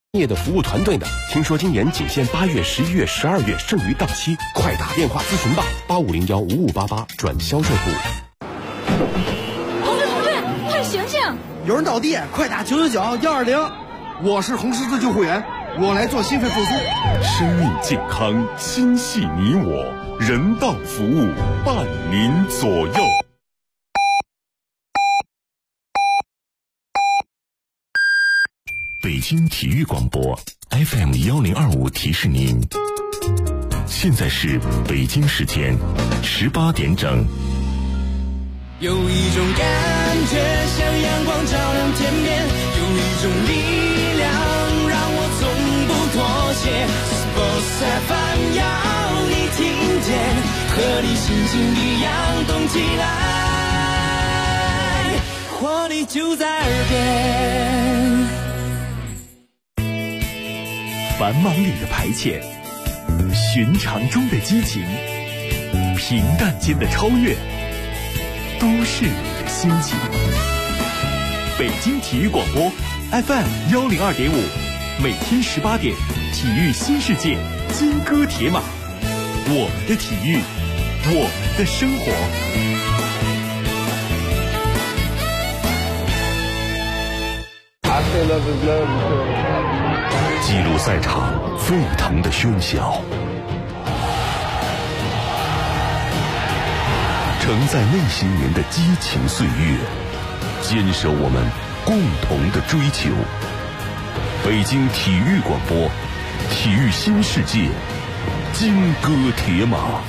业的服务团队呢？听说今年仅限8月、11月、12月，剩余到期，快打电话咨询吧，85015588转销售部。 同志，快醒醒！ 有人倒地，快打999-120。 我是红十字救护员，我来做心肺复苏。 生命健康，心系你我，人道服务伴您左右。北京体育广播 FM1025提示您，现在是北京时间18点整。 有一种感觉像阳光照亮天边，有一种力量让我从不妥协。Sports FM 要你听见，和你心情一样动起来，活力就在耳边。 繁忙里的排遣，寻常中的激情，平淡间的超越，都是你的心情。北京体育广播 FM102.5，每天18点，体育新世界，金戈铁马，我们的体育，我们的生活。 记录赛场沸腾的喧嚣，承载内心人的激情岁月，坚守我们共同的追求。北京体育广播，体育新世界，金戈铁马。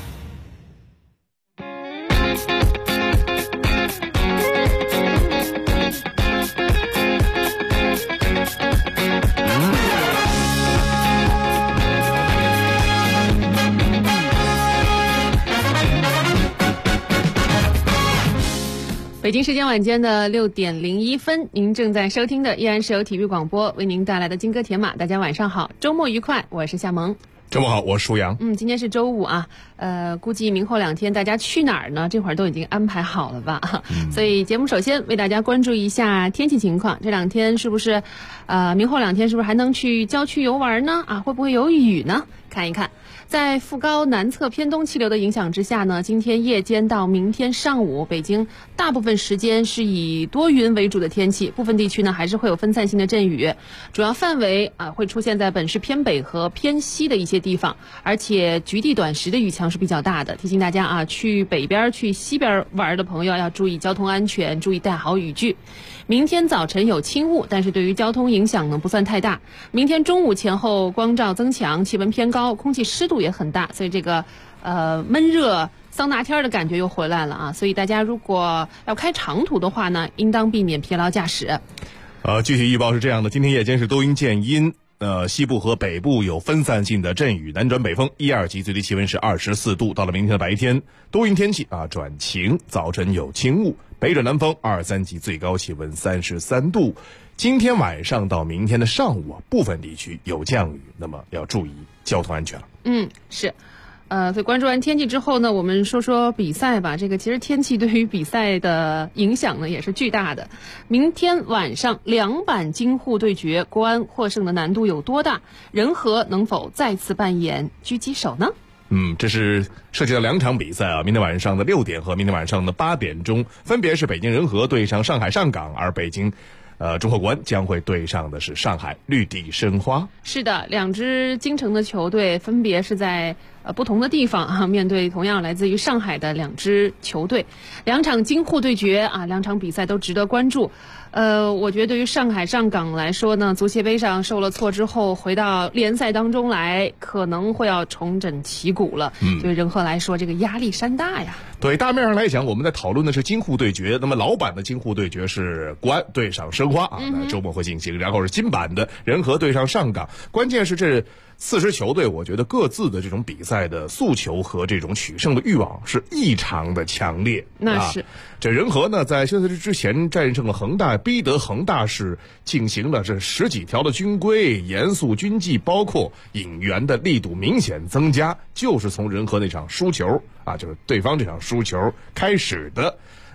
北京时间晚间的6点01分，您正在收听的依然是由体育广播为您带来的金戈铁马。大家晚上好，周末愉快，我是夏萌。 周末好，我是舒阳。 今天是周五啊，估计明后2天大家去哪儿呢？这会儿都已经安排好了吧？所以节目首先为大家关注一下天气情况，这2天是不是，明后2天是不是还能去郊区游玩呢？会不会有雨呢？看一看。在副高南侧偏东气流的影响之下呢，今天夜间到明天上午，北京大部分时间是以多云为主的天气，部分地区呢还是会有分散性的阵雨，主要范围会出现在本市偏北和偏西的一些地方，而且局地短时的雨强是比较大的。提醒大家去北边去西边玩的朋友要注意交通安全，注意带好雨具。明天早晨有轻雾，但是对于交通影响呢不算太大。明天中午前后光照增强，气温偏高，空气湿度也很大，所以这个闷热桑拿天的感觉又回来了啊！所以大家如果要开长途的话呢，应当避免疲劳驾驶。 具体预报是这样的，今天夜间是多云见阴，西部和北部有分散性的阵雨，南转北风1、2级，最低气温是24度。到了明天的白天，多云天气转晴，早晨有轻雾，北转南风2、3级，最高气温33度。今天晚上到明天的上午部分地区有降雨，那么要注意交通安全了。 是。所以关注完天气之后呢，我们说说比赛吧。这个其实天气对于比赛的影响呢也是巨大的。明天晚上2板京沪对决，国安获胜的难度有多大？人和能否再次扮演狙击手呢？ 这是涉及到2场比赛啊，明天晚上的6点和明天晚上的8点钟，分别是北京人和对上上海上港，而北京中赫国安将会对上的是上海绿地申花。是的 ，2支京城的球队分别是在不同的地方面对同样来自于上海的2支球队。2场京沪对决2场比赛都值得关注。我觉得对于上海上港来说呢，足协杯上受了挫之后回到联赛当中来，可能会要重整旗鼓了。对人和来说，这个压力山大呀。 对，大面上来讲，我们在讨论的是京沪对决，那么老版的京沪对决是国安对上申花那周末会进行，然后是新版的人和对上上港。关键是这4支球队，我觉得各自的这种比赛的诉求和这种取胜的欲望是异常的强烈。 那是这人和呢，在休赛期之前战胜了恒大，逼得恒大是进行了这10几条的军规，严肃军纪，包括引援的力度明显增加，就是从人和那场输球就是对方这场输球开始的。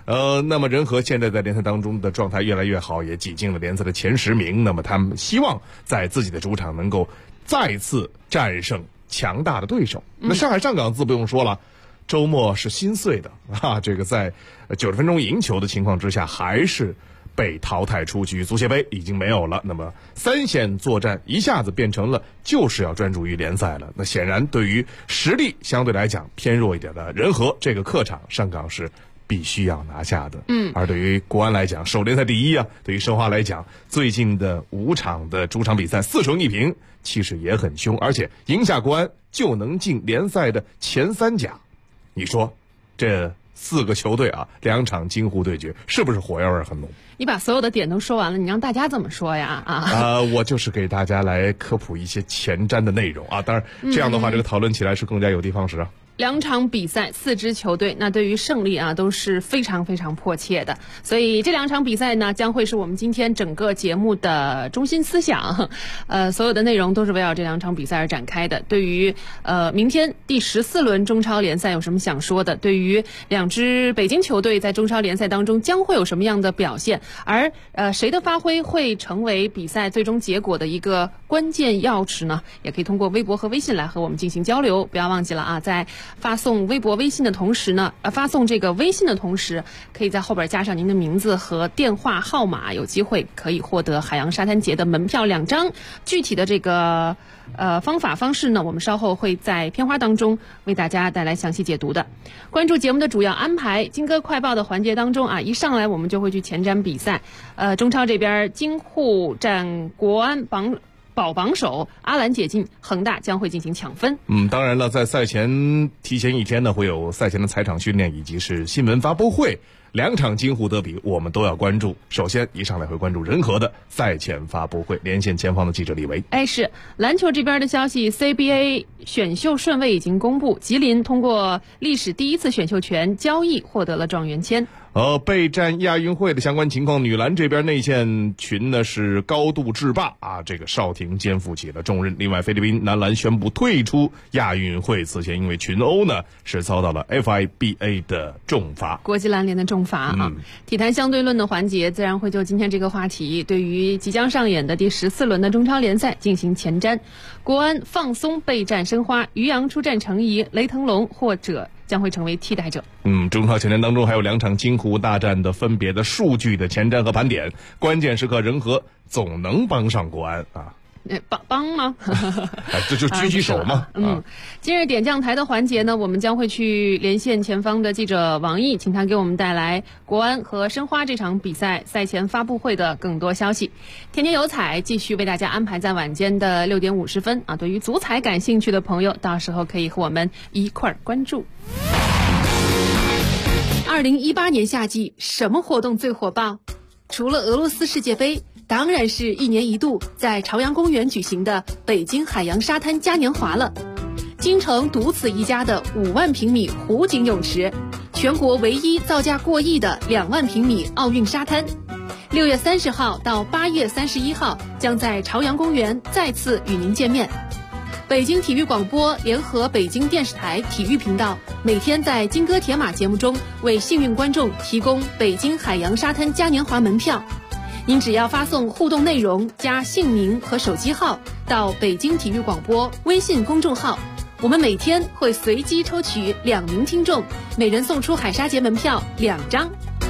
那么人和现在在联赛当中的状态越来越好，也挤进了联赛的前10名。那么他们希望在自己的主场能够再次战胜强大的对手。那上海上港自不用说了，周末是心碎的啊！这个在90分钟赢球的情况之下，还是被淘汰出局，足协杯已经没有了。那么3线作战一下子变成了就是要专注于联赛了。那显然对于实力相对来讲偏弱一点的人和这个客场，上港是必须要拿下的。而对于国安来讲，守联赛第一啊。对于申花来讲，最近的5场的主场比赛4胜1平，气势也很凶，而且赢下国安就能进联赛的前3甲。你说这4个球队啊，2场京沪对决，是不是火药味很浓？ 你把所有的点都说完了，你让大家怎么说呀？ 我就是给大家来科普一些前瞻的内容啊。当然这样的话，这个讨论起来是更加有的放矢啊。 2场比赛4支球队，那对于胜利啊都是非常非常迫切的，所以这2场比赛呢将会是我们今天整个节目的中心思想。所有的内容都是围绕这2场比赛而展开的。对于明天第14轮中超联赛有什么想说的？对于2支北京球队在中超联赛当中将会有什么样的表现？而谁的发挥会成为比赛最终结果的一个关键钥匙呢？也可以通过微博和微信来和我们进行交流。不要忘记了啊，在发送微博微信的同时呢，发送这个微信的同时，可以在后边加上您的名字和电话号码，有机会可以获得海洋沙滩节的门票2张。具体的这个方式呢，我们稍后会在片花当中为大家带来详细解读的。关注节目的主要安排，金歌快报的环节当中啊，一上来我们就会去前瞻比赛。中超这边京沪战国安保榜首，阿兰解禁，恒大将会进行抢分。 当然了，在赛前提前1天呢，会有赛前的采场训练以及是新闻发布会。2场京沪德比我们都要关注。首先一上来会关注人和的赛前发布会，连线前方的记者李维。 是篮球这边的消息， CBA 选秀顺位已经公布，吉林通过历史第1次选秀权交易获得了状元签。 备战亚运会的相关情况，女篮这边内线群呢是高度制霸啊，这个邵婷肩负起了重任。另外，菲律宾男篮宣布退出亚运会，此前因为群殴呢是遭到了 FIBA 的重罚， 国际篮联的重罚啊。体坛相对论的环节自然会就今天这个话题，对于即将上演的第14轮的中超联赛进行前瞻。国安放松备战申花，于洋出战成仪，雷腾龙或者将会成为替代者。 中超前瞻当中还有2场京沪大战的分别的数据的前瞻和盘点，关键时刻人和总能帮上国安啊。 帮吗？ 这就举手嘛。 今日点将台的环节呢，我们将会去连线前方的记者王毅，请他给我们带来国安和申花这场比赛赛前发布会的更多消息。天天有彩继续为大家安排在晚间的6点50分啊。对于足彩感兴趣的朋友，到时候可以和我们一块儿关注。2018年夏季什么活动最火爆？除了俄罗斯世界杯，当然是1年1度在朝阳公园举行的北京海洋沙滩嘉年华了。京城独此一家的5万平米湖景泳池，全国唯一造价过亿的2万平米奥运沙滩，6月30号到8月31号将在朝阳公园再次与您见面。北京体育广播联合北京电视台体育频道，每天在金戈铁马节目中为幸运观众提供北京海洋沙滩嘉年华门票。您只要发送互动内容加姓名和手机号到北京体育广播微信公众号，我们每天会随机抽取2名听众，每人送出海沙节门票2张。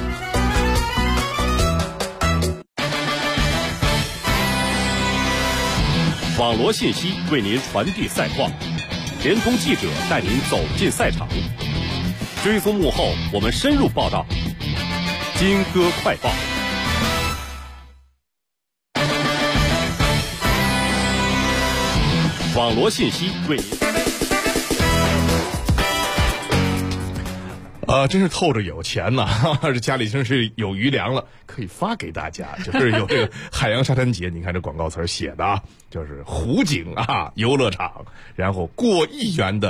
网罗信息为您传递赛况，联通记者带您走进赛场，追踪幕后，我们深入报道。金歌快报。网罗信息为您。 真是透着有钱呐！这家里真是有余粮了，可以发给大家。就是有这个海洋沙滩节，你看这广告词写的啊，就是湖景啊，游乐场，然后过亿元的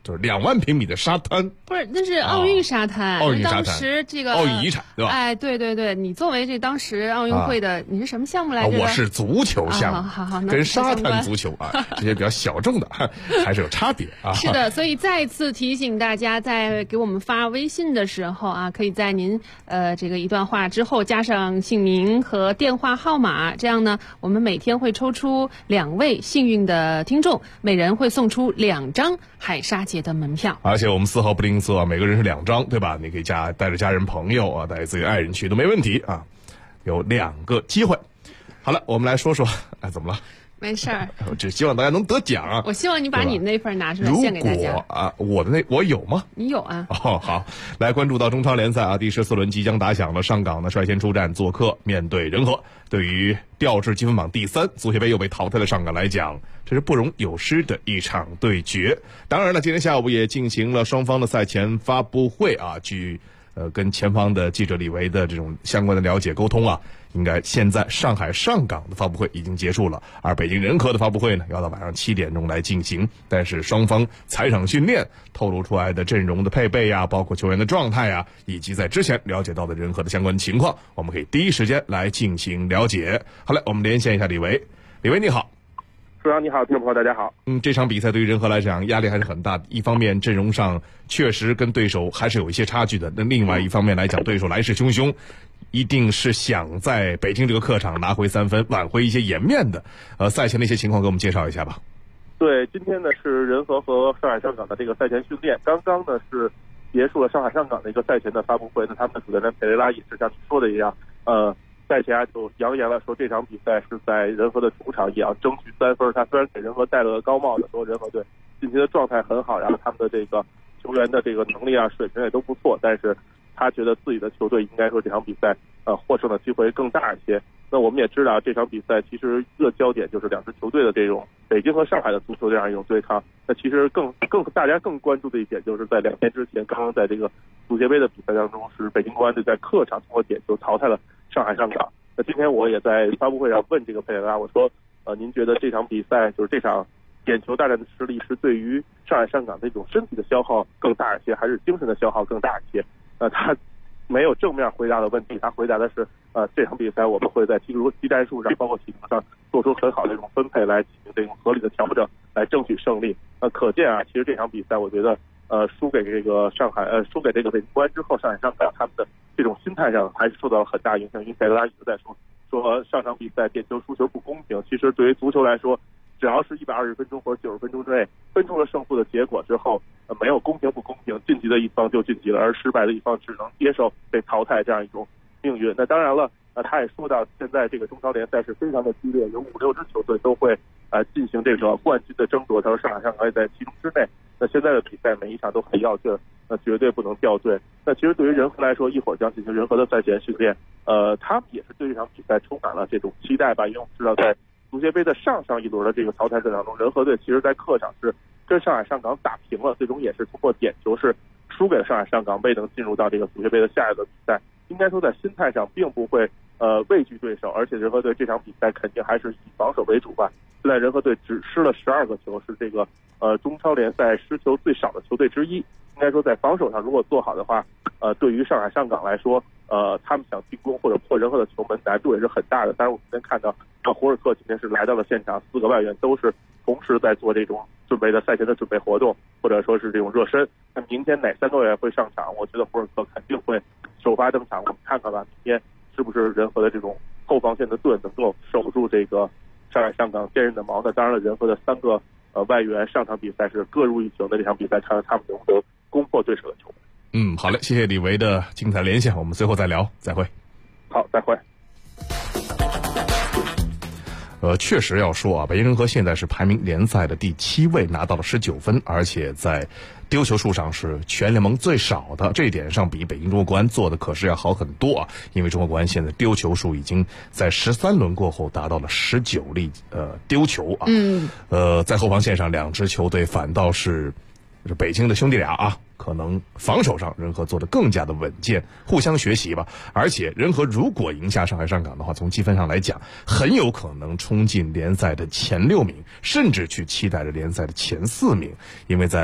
就是2万平米的沙滩。 不是，那是奥运沙滩， 奥运沙滩， 当时这个奥运遗产，对吧？ 哎，对对对，你作为这当时奥运会的，你是什么项目来着？ 我是足球项目， 好， 跟沙滩足球啊这些比较小众的还是有差别啊。 是的，所以再次提醒大家，在给我们发微信的时候啊，可以在您这个一段话之后加上姓名和电话号码，这样呢，我们每天会抽出2位幸运的听众，每人会送出2张海沙节的门票。 而且我们丝毫不吝啬，每个人是2张，对吧？你可以带着家人朋友啊，带着自己的爱人去都没问题啊，有2个机会。好了，我们来说说，怎么了？ 没事儿， 我只希望大家能得奖啊！ 我希望你把你那份拿出来献给大家。 如果啊，我有吗？ 你有啊？ 哦，好，来关注到中超联赛啊，第14轮即将打响了，上港呢率先出战，做客面对人和。对于调至积分榜第3，足协杯又被淘汰的上港来讲，这是不容有失的一场对决。当然了，今天下午也进行了双方的赛前发布会啊，据跟前方的记者李维的这种相关的了解沟通啊，应该现在上海上港的发布会已经结束了，而北京人和的发布会呢，要到晚上7点钟来进行。但是双方踩场训练透露出来的阵容的配备呀，包括球员的状态呀，以及在之前了解到的人和的相关情况，我们可以第一时间来进行了解。好嘞，我们连线一下李维。李维你好。 主持人你好，听众朋友大家好。 这场比赛对于人和来讲压力还是很大的，一方面阵容上确实跟对手还是有一些差距的，那另外一方面来讲，对手来势汹汹，一定是想在北京这个客场拿回3分，挽回一些颜面的。赛前的一些情况给我们介绍一下吧。 对，今天呢是人和上海上港的这个赛前训练，刚刚呢是结束了上海上港的一个赛前的发布会，那他们的主教练佩雷拉也是像你说的一样，赛前就扬言了说这场比赛是在人和的主场也要争取3分。他虽然给人和戴了个高帽子，说人和队近期的状态很好，然后他们的这个球员的这个能力啊水平也都不错，但是他觉得自己的球队应该说这场比赛获胜的机会更大一些。那我们也知道这场比赛其实一个焦点就是2支球队的这种北京和上海的足球这样一种对抗。那其实大家更关注的一点就是在2天之前，刚刚在这个足协杯的比赛当中，是北京国安队在客场通过点球淘汰了上海上港。那今天我也在发布会上问这个佩雷拉，我说您觉得这场比赛就是这场点球大战的实力是对于上海上港这种身体的消耗更大一些，还是精神的消耗更大一些？他没有正面回答的问题，他回答的是这场比赛我们会在技战术上包括体能上做出很好的这种分配，来进行这种合理的调整，来争取胜利。可见啊，其实这场比赛我觉得输给这个输给这个北京国安之后，上海上港他们的这种心态上还是受到了很大影响。因为佩雷拉一直在说上场比赛点球输球不公平，其实对于足球来说，只要是120分钟或者90分钟之内分出了胜负的结果之后，没有公平不公平，晋级的一方就晋级了，而失败的一方只能接受被淘汰这样一种命运。那当然了，他也说到现在这个中超联赛是非常的激烈，有5-6支球队都会进行这个冠军的争夺，他说上海上港也在其中之内。那现在的比赛每一场都很要劲，绝对不能掉队。那其实对于人和来说，一会儿将进行人和的赛前训练，他们也是对这场比赛充满了这种期待吧。因为我们知道在足协杯的上一轮的这个淘汰赛当中，人和队其实在客场是跟上海上港打平了，最终也是通过点球是输给了上海上港，未能进入到这个足协杯的下一轮比赛。应该说在心态上并不会畏惧对手，而且人和队这场比赛肯定还是以防守为主吧。现在人和队只失了12个球，是这个中超联赛失球最少的球队之一。应该说在防守上如果做好的话，对于上海上港来说，他们想进攻或者破人和的球门难度也是很大的。当然我们今天看到胡尔克今天是来到了现场，4个外援都是同时在做这种准备的赛前的准备活动，或者说是这种热身。那明天哪3个外援会上场？我觉得胡尔克肯定会首发登场。我们看看吧，明天是不是人和的这种后防线的盾能够守住这个上海上港坚韧的矛呢？当然了，人和的3个外援上场比赛是各入1球的，这场比赛看看他们能不能攻破对手的球门。 好嘞，谢谢李维的精彩连线，我们随后再聊，再会。 好，再会。 确实要说啊，北京人和现在是排名联赛的第7位，拿到了19分，而且在丢球数上是全联盟最少的，这一点上比北京中国国安做的可是要好很多啊。因为中国国安现在丢球数已经在13轮过后达到了19粒丢球啊。在后防线上2支球队反倒是北京的兄弟俩啊，可能防守上人和做得更加的稳健，互相学习吧。而且人和如果赢下上海上港的话，从积分上来讲，很有可能冲进联赛的前6名，甚至去期待着联赛的前4名。因为在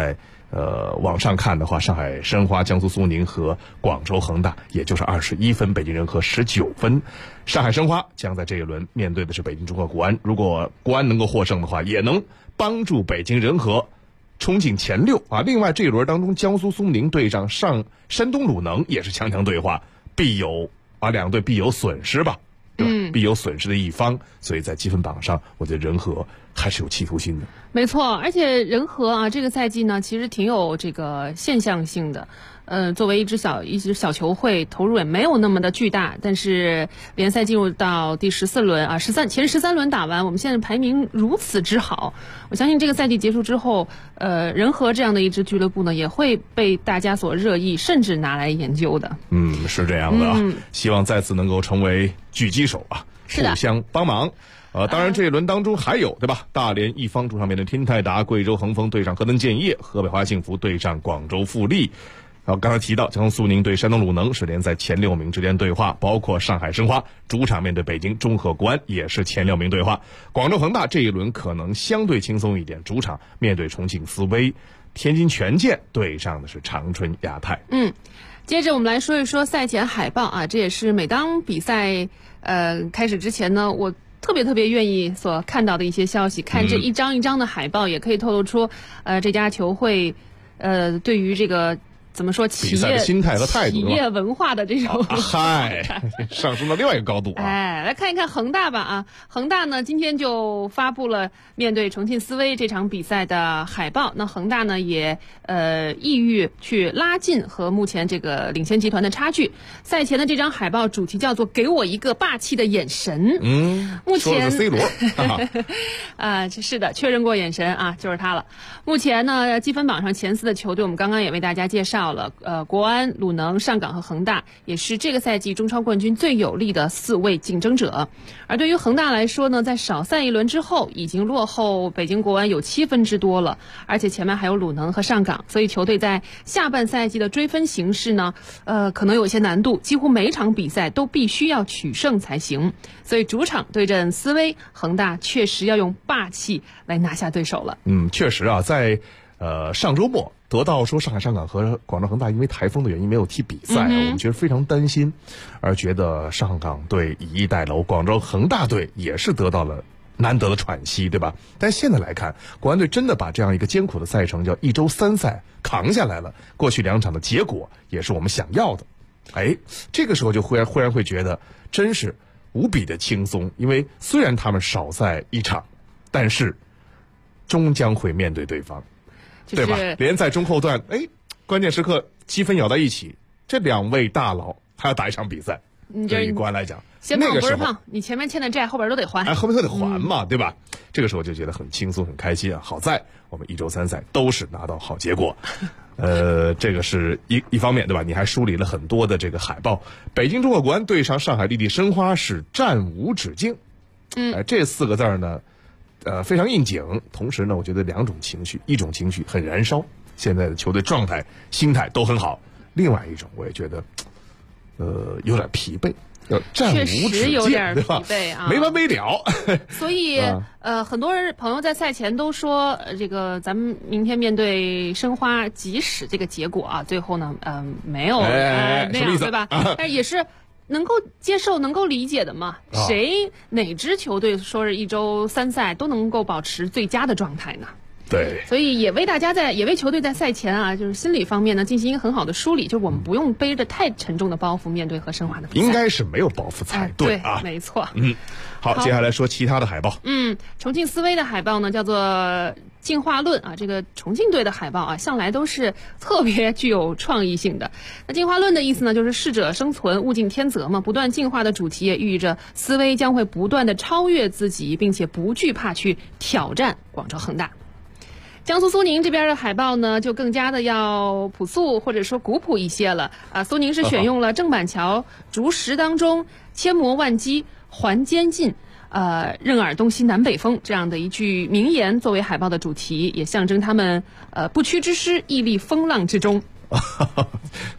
往上看的话，上海申花、江苏苏宁和广州恒大也就是21分，北京人和19分。上海申花将在这一轮面对的是北京中赫国安，如果国安能够获胜的话，也能帮助北京人和冲进前6啊。另外这一轮当中，江苏苏宁对上山东鲁能也是强强对话，两队必有损失吧，对吧？必有损失的一方，所以在积分榜上，我觉得人和还是有企图心的。 没错，而且人和啊，这个赛季呢，其实挺有这个现象性的。作为一支小球会，投入也没有那么的巨大，但是联赛进入到第14轮啊，前13轮打完，我们现在排名如此之好，我相信这个赛季结束之后，人和这样的一支俱乐部呢，也会被大家所热议，甚至拿来研究的。 是这样的啊，希望再次能够成为狙击手啊，互相帮忙。当然这一轮当中还有对吧？大连一方主场面对天泰达，贵州恒丰对上河南建业，河北华幸福对上广州富力。刚才提到江苏苏宁对山东鲁能是联赛前6名之间对话，包括上海申花主场面对北京中赫国安也是前6名对话。广州恒大这一轮可能相对轻松一点，主场面对重庆斯威，天津权健对上的是长春亚泰。 接着我们来说一说赛前海报啊，这也是每当比赛开始之前呢，我特别愿意所看到的一些消息。看这一张一张的海报，也可以透露出这家球会对于这个怎么说企业心态和态度、 企业文化的这种上升到另外一个高度啊！ 来看一看恒大吧啊！恒大呢今天就发布了面对重庆斯威这场比赛的海报。那恒大呢也意欲去拉近和目前这个领先集团的差距。赛前的这张海报主题叫做“给我一个霸气的眼神”。目前说的是 C 罗是的，确认过眼神啊，就是他了。目前呢积分榜上前4的球队，我们刚刚也为大家介绍了，国安、鲁能、上港和恒大也是这个赛季中超冠军最有力的4位竞争者。而对于恒大来说呢，在少赛一轮之后，已经落后北京国安有7分之多了，而且前面还有鲁能和上港，所以球队在下半赛季的追分形势呢，可能有些难度，几乎每场比赛都必须要取胜才行。所以主场对阵斯威，恒大确实要用霸气来拿下对手了。 确实啊，在上周末得到说上海上港和广州恒大因为台风的原因没有踢比赛，我们觉得非常担心，而觉得上港队以逸待劳，广州恒大队也是得到了难得的喘息，对吧？但现在来看，国安队真的把这样一个艰苦的赛程叫1周3赛扛下来了，过去2场的结果也是我们想要的。这个时候就忽然会觉得真是无比的轻松，因为虽然他们少赛1场，但是终将会面对对方，对吧？联赛中后段，关键时刻7分咬在一起，这2位大佬还要打一场比赛，对于国安来讲， 先胖不是胖，你前面欠的债后边都得还， 后面都得还嘛，对吧？这个时候就觉得很轻松很开心啊！好在我们1周3赛都是拿到好结果。这个是一方面，对吧？你还梳理了很多的这个海报。北京中赫国安对上上海绿地申花是战无止境。这4个字呢，非常应景。同时呢，我觉得2种情绪，一种情绪很燃烧，现在的球队状态、心态都很好；另外一种，我也觉得，有点疲惫。战无止境， 确实有点疲惫啊， 没完没了。 所以很多朋友在赛前都说，这个咱们明天面对申花，即使这个结果啊，最后呢，没有那样，对吧？但也是能够接受、能够理解的嘛。哪支球队说是1周3赛都能够保持最佳的状态呢？ 对， 所以也为球队在赛前啊，就是心理方面呢进行一个很好的梳理，就是我们不用背着太沉重的包袱面对和申花的比赛， 应该是没有包袱才对啊， 没错。 好，接下来说其他的海报。 重庆斯威的海报呢叫做进化论啊，这个重庆队的海报啊，向来都是特别具有创意性的。那进化论的意思呢，就是适者生存，物竞天择嘛，不断进化的主题也寓意着斯威将会不断的超越自己，并且不惧怕去挑战广州恒大。江苏苏宁这边的海报呢，就更加的要朴素或者说古朴一些了啊。苏宁是选用了郑板桥竹石当中千磨万击还坚劲，任尔东西南北风这样的一句名言作为海报的主题，也象征他们不屈之师屹立风浪之中。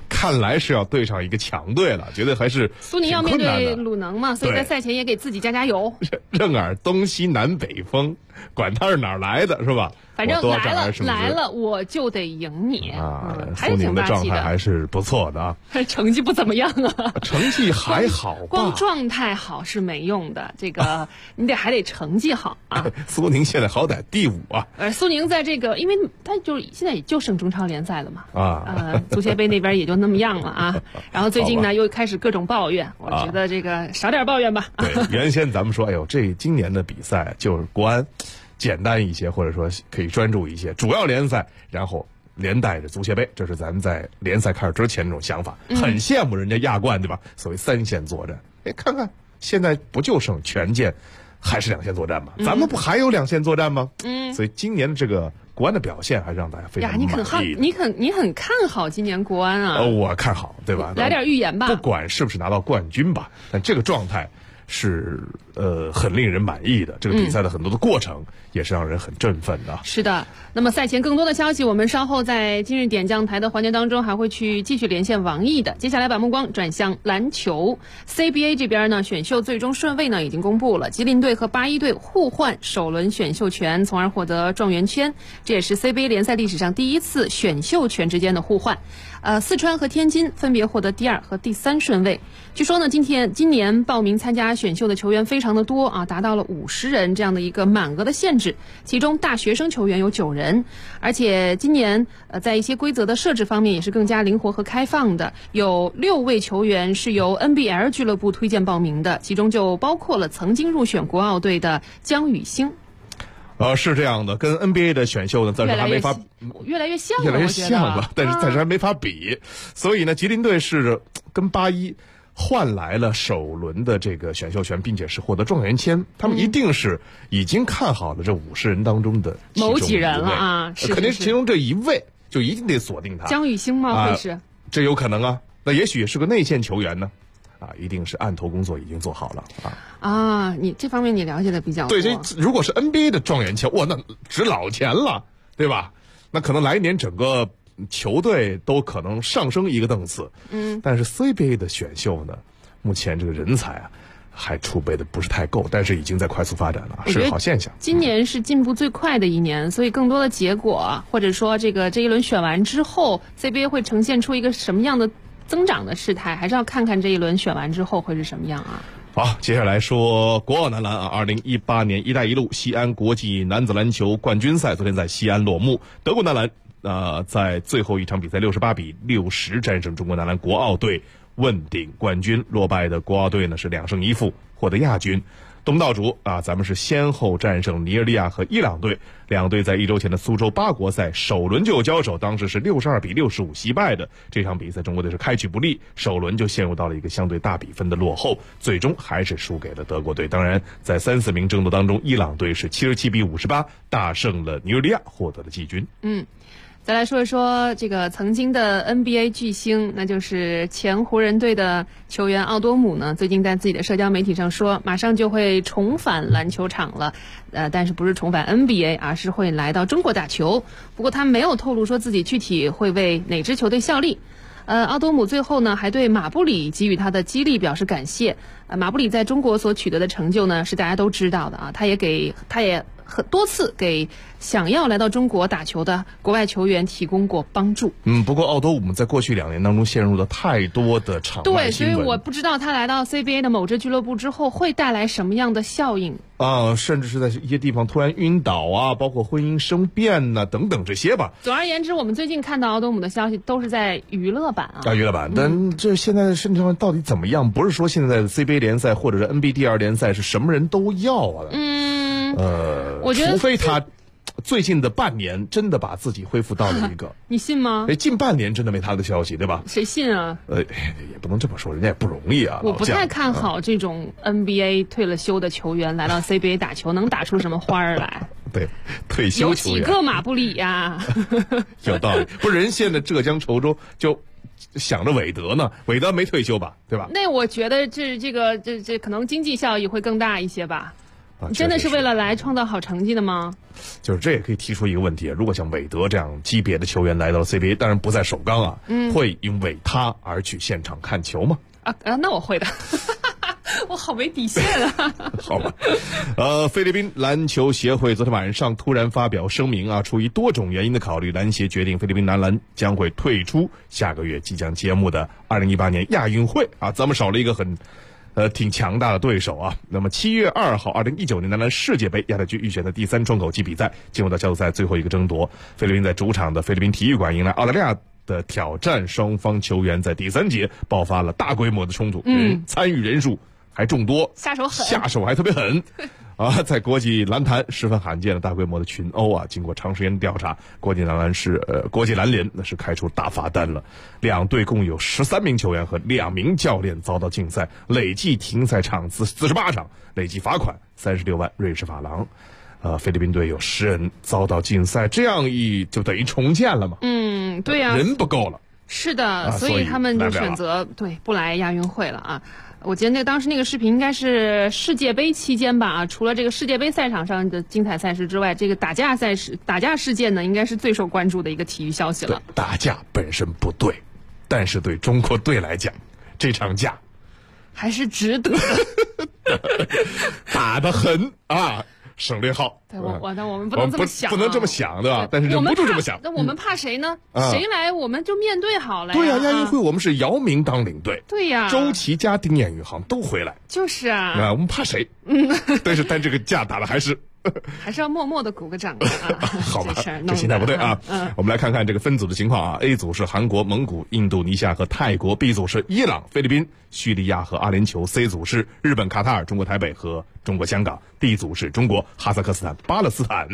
看来是要对上一个强队了，觉得还是苏宁要面对鲁能嘛，所以在赛前也给自己加油。 任尔东西南北风，管他是哪儿来的，是吧？ 反正来了我就得赢你啊！ 还是挺霸气的， 苏宁的状态还是不错的啊， 成绩不怎么样啊， 成绩还好吧？ 光状态好是没用的，这个你还得成绩好啊。 苏宁现在好歹第5啊。 苏宁在这个，因为他就现在也就剩中超联赛了嘛足协杯那边也就那么样了啊。然后最近呢又开始各种抱怨，我觉得这个少点抱怨吧。 对，原先咱们说，哎呦，这今年的比赛就是国安。简单一些，或者说可以专注一些，主要联赛，然后连带着足协杯，这是咱们在联赛开始之前这种想法，很羡慕人家亚冠，对吧？所谓3线作战，看看现在不就剩权健，还是2线作战吗？咱们不还有2线作战吗？所以今年的这个国安的表现还是让大家非常满意的。 你很看好今年国安啊？ 我看好，对吧？ 来点预言吧。 不管是不是拿到冠军吧，但这个状态是很令人满意的，这个比赛的很多的过程也是让人很振奋的。 是的，那么赛前更多的消息，我们稍后在今日点将台的环节当中还会去继续连线王毅的。接下来把目光转向篮球 ，CBA 这边呢选秀最终顺位呢已经公布了，吉林队和81队互换首轮选秀权，从而获得状元签，这也是 CBA 联赛历史上第一次选秀权之间的互换。四川和天津分别获得第2和第3顺位。据说呢，今年报名参加选秀的球员非常的多啊，达到了50人这样的一个满额的限制，其中大学生球员有9人，而且今年在一些规则的设置方面也是更加灵活和开放的，有6位球员是由 NBL 俱乐部推荐报名的，其中就包括了曾经入选国奥队的姜宇星。 是这样的，跟 NBA 的选秀呢，暂时还没法越来越像了，但是暂时还没法比。所以呢，吉林队是跟81换来了首轮的这个选秀权，并且是获得状元签。他们一定是已经看好了这50人当中的某几人了啊， 肯定是其中这一位，就一定得锁定他。 姜宇星吗？会是？ 这有可能啊，那也许也是个内线球员呢。一定是案头工作已经做好了你这方面你了解的比较多。 对，这如果是 NBA 的状元签，哇，那值老钱了，对吧？那可能来年整个球队都可能上升一个档次。但是 CBA 的选秀呢，目前这个人才还储备的不是太够，但是已经在快速发展了，是好现象。 今年是进步最快的一年，所以更多的结果，或者说这一轮选完之后 ，CBA 会呈现出一个什么样的增长的事态，还是要看看这一轮选完之后会是什么样啊。 好，接下来说国奥男篮2018年一带一路西安国际男子篮球冠军赛昨天在西安落幕，德国男篮在最后一场比赛68比60战胜中国男篮国奥队，问鼎冠军。落败的国奥队呢是2胜1负获得亚军。东道主咱们是先后战胜尼日利亚和伊朗队，两队在1周前的苏州8国赛首轮就有交手，当时是62比65惜败的。这场比赛中国队是开局不利，首轮就陷入到了一个相对大比分的落后，最终还是输给了德国队。当然在3、4名争夺当中，伊朗队是77比58大胜了尼日利亚，获得了季军。 再来说一说这个曾经的 NBA 巨星，那就是前湖人队的球员奥多姆呢，最近在自己的社交媒体上说，马上就会重返篮球场了，但是不是重返 NBA， 而是会来到中国打球。不过他没有透露说自己具体会为哪支球队效力。奥多姆最后呢，还对马布里给予他的激励表示感谢。马布里在中国所取得的成就呢，是大家都知道的啊，他也多次给想要来到中国打球的国外球员提供过帮助。 不过奥多姆在过去2年当中陷入了太多的场外新闻。 对，所以我不知道他来到 CBA 的某支俱乐部之后会带来什么样的效应甚至是在一些地方突然晕倒包括婚姻生变等等这些吧。 总而言之，我们最近看到奥多姆的消息都是在娱乐版娱乐版。但这现在的身体上到底怎么样？不是说现在的 CBA 联赛或者是 NBDL 联赛是什么人都要我觉得除非他最近的半年真的把自己恢复到了一个你信吗？ 近半年真的没他的消息，对吧？ 谁信啊？ 也不能这么说，人家也不容易啊。 我不太看好这种 NBA 退了休的球员来到 CBA 打球能打出什么花儿来。 对，退休球员有几个马布里呀？ 有道理。不是人现在浙江稠州就想着韦德呢，韦德没退休吧，对吧？ 那我觉得这可能经济效益会更大一些吧。 你真的是为了来创造好成绩的吗？ 就是这也可以提出一个问题，如果像韦德这样级别的球员来到了 CBA， 当然不在首钢啊，会因为他而去现场看球吗？ 那我会的。我好没底线啊！ 好吧，菲律宾篮球协会昨天晚上突然发表声明啊，出于多种原因的考虑，篮协决定菲律宾男篮将会退出下个月即将揭幕的2018年亚运会啊，咱们少了一个挺强大的对手啊。那么7月2号，2019年男篮世界杯亚太区预选的第3窗口期比赛进入到小组赛最后一个争夺，菲律宾在主场的菲律宾体育馆迎来澳大利亚的挑战，双方球员在第3节爆发了大规模的冲突，参与人数还众多，下手还特别狠啊！在国际篮坛十分罕见的大规模的群殴啊！经过长时间的调查，国际篮联那是开出大罚单了，两队共有13名球员和2名教练遭到禁赛，累计停赛场次48场，累计罚款36万瑞士法郎。菲律宾队有10人遭到禁赛，这样就等于重建了嘛？ 对呀， 人不够了。 是的，所以他们就选择不来亚运会了啊。我记得当时那个视频应该是世界杯期间吧啊，除了这个世界杯赛场上的精彩赛事之外，这个打架事件呢，应该是最受关注的一个体育消息了。 打架本身不对，但是对中国队来讲，这场架还是值得的。 打得很啊。省略号， 对我们不能这么想， 不能这么想对吧？但是忍不住这么想。 那我们怕谁呢？谁来我们就面对好了呀。 对呀，亚运会我们是姚明当领队， 对呀， 周琦加丁彦雨航都回来， 就是啊。 我们怕谁？但这个架打的还是要默默的鼓个掌啊。 好吧，这心态不对啊。我们来看看这个分组的情况啊。A 组是韩国、蒙古、印度尼西亚和泰国 ，B 组是伊朗、菲律宾、叙利亚和阿联酋 ，C 组是日本、卡塔尔、中国台北和中国香港 ，D 组是中国、哈萨克斯坦、巴勒斯坦。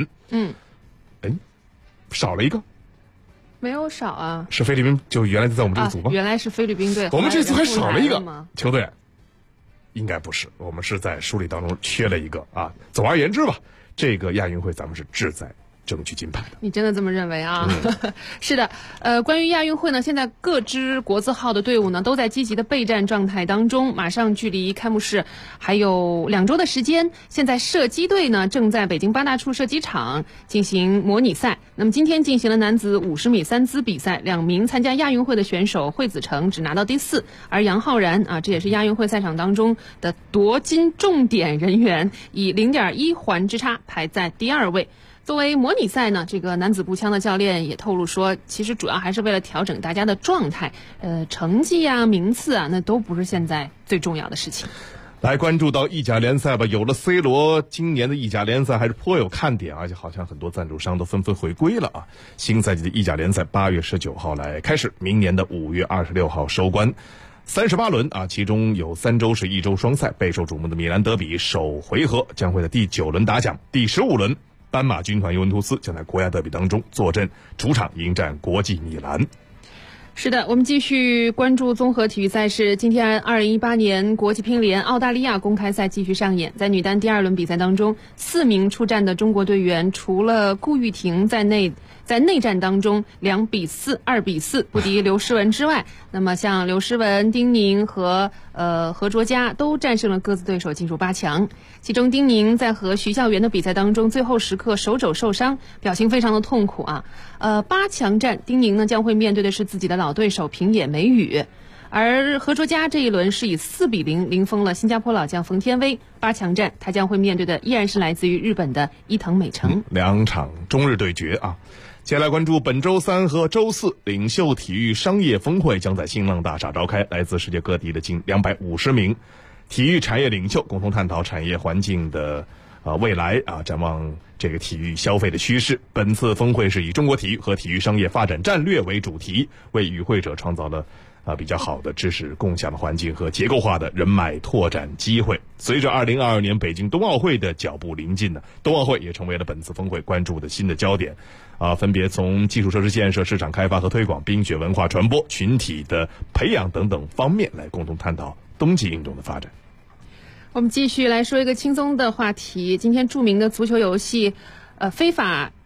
少了一个。 没有少啊。 是菲律宾，就原来在我们这个组吗？ 原来是菲律宾队。 我们这组还少了一个球队。应该不是，我们是在梳理当中缺了一个啊。总而言之吧，这个亚运会咱们是志在争取金牌的。 你真的这么认为啊？是的，关于亚运会呢，现在各支国字号的队伍呢都在积极的备战状态当中，马上距离开幕式还有2周的时间。现在射击队呢正在北京八大处射击场进行模拟赛。那么今天进行了男子50米3姿比赛，2名参加亚运会的选手惠子成只拿到第4，而杨浩然啊，这也是亚运会赛场当中的夺金重点人员，以0.1环之差排在第2位。作为模拟赛呢，这个男子步枪的教练也透露说，其实主要还是为了调整大家的状态，成绩啊、名次啊，那都不是现在最重要的事情。 来关注到意甲联赛吧，有了 C 罗，今年的意甲联赛还是颇有看点，而且好像很多赞助商都纷纷回归了啊。新赛季的意甲联赛8月19号来开始，明年的5月26号收官。38轮啊，其中有3周是1周双赛，备受瞩目的米兰德比首回合将会在第9轮打响，第15轮。斑马军团尤文图斯将在国家德比当中坐镇主场迎战国际米兰。 是的，我们继续关注综合体育赛事。今天2018年国际乒联澳大利亚公开赛继续上演，在女单第2轮比赛当中，4名出战的中国队员，除了顾玉婷在内战当中2比4、2比4不敌刘诗雯之外，那么像刘诗雯、丁宁和何卓佳都战胜了各自对手进入8强。其中丁宁在和徐孝元的比赛当中，最后时刻手肘受伤，表情非常的痛苦啊。8强战，丁宁呢将会面对的是自己的老对手平野美宇，而何卓佳这一轮是以4比0零封了新加坡老将冯天薇。8强战，他将会面对的依然是来自于日本的伊藤美诚。 2场中日对决啊。接下来关注本周3和周4，领袖体育商业峰会将在新浪大厦召开，来自世界各地的近250名体育产业领袖共同探讨产业环境的未来啊，展望这个体育消费的趋势。本次峰会是以中国体育和体育商业发展战略为主题，为与会者创造了比较好的知识共享的环境和结构化的人脉拓展机会。随着2022年北京冬奥会的脚步临近呢，冬奥会也成为了本次峰会关注的新的焦点分别从基础设施建设、市场开发和推广、冰雪文化传播、群体的培养等等方面来共同探讨冬季运动的发展。我们继续来说一个轻松的话题。今天著名的足球游戏非法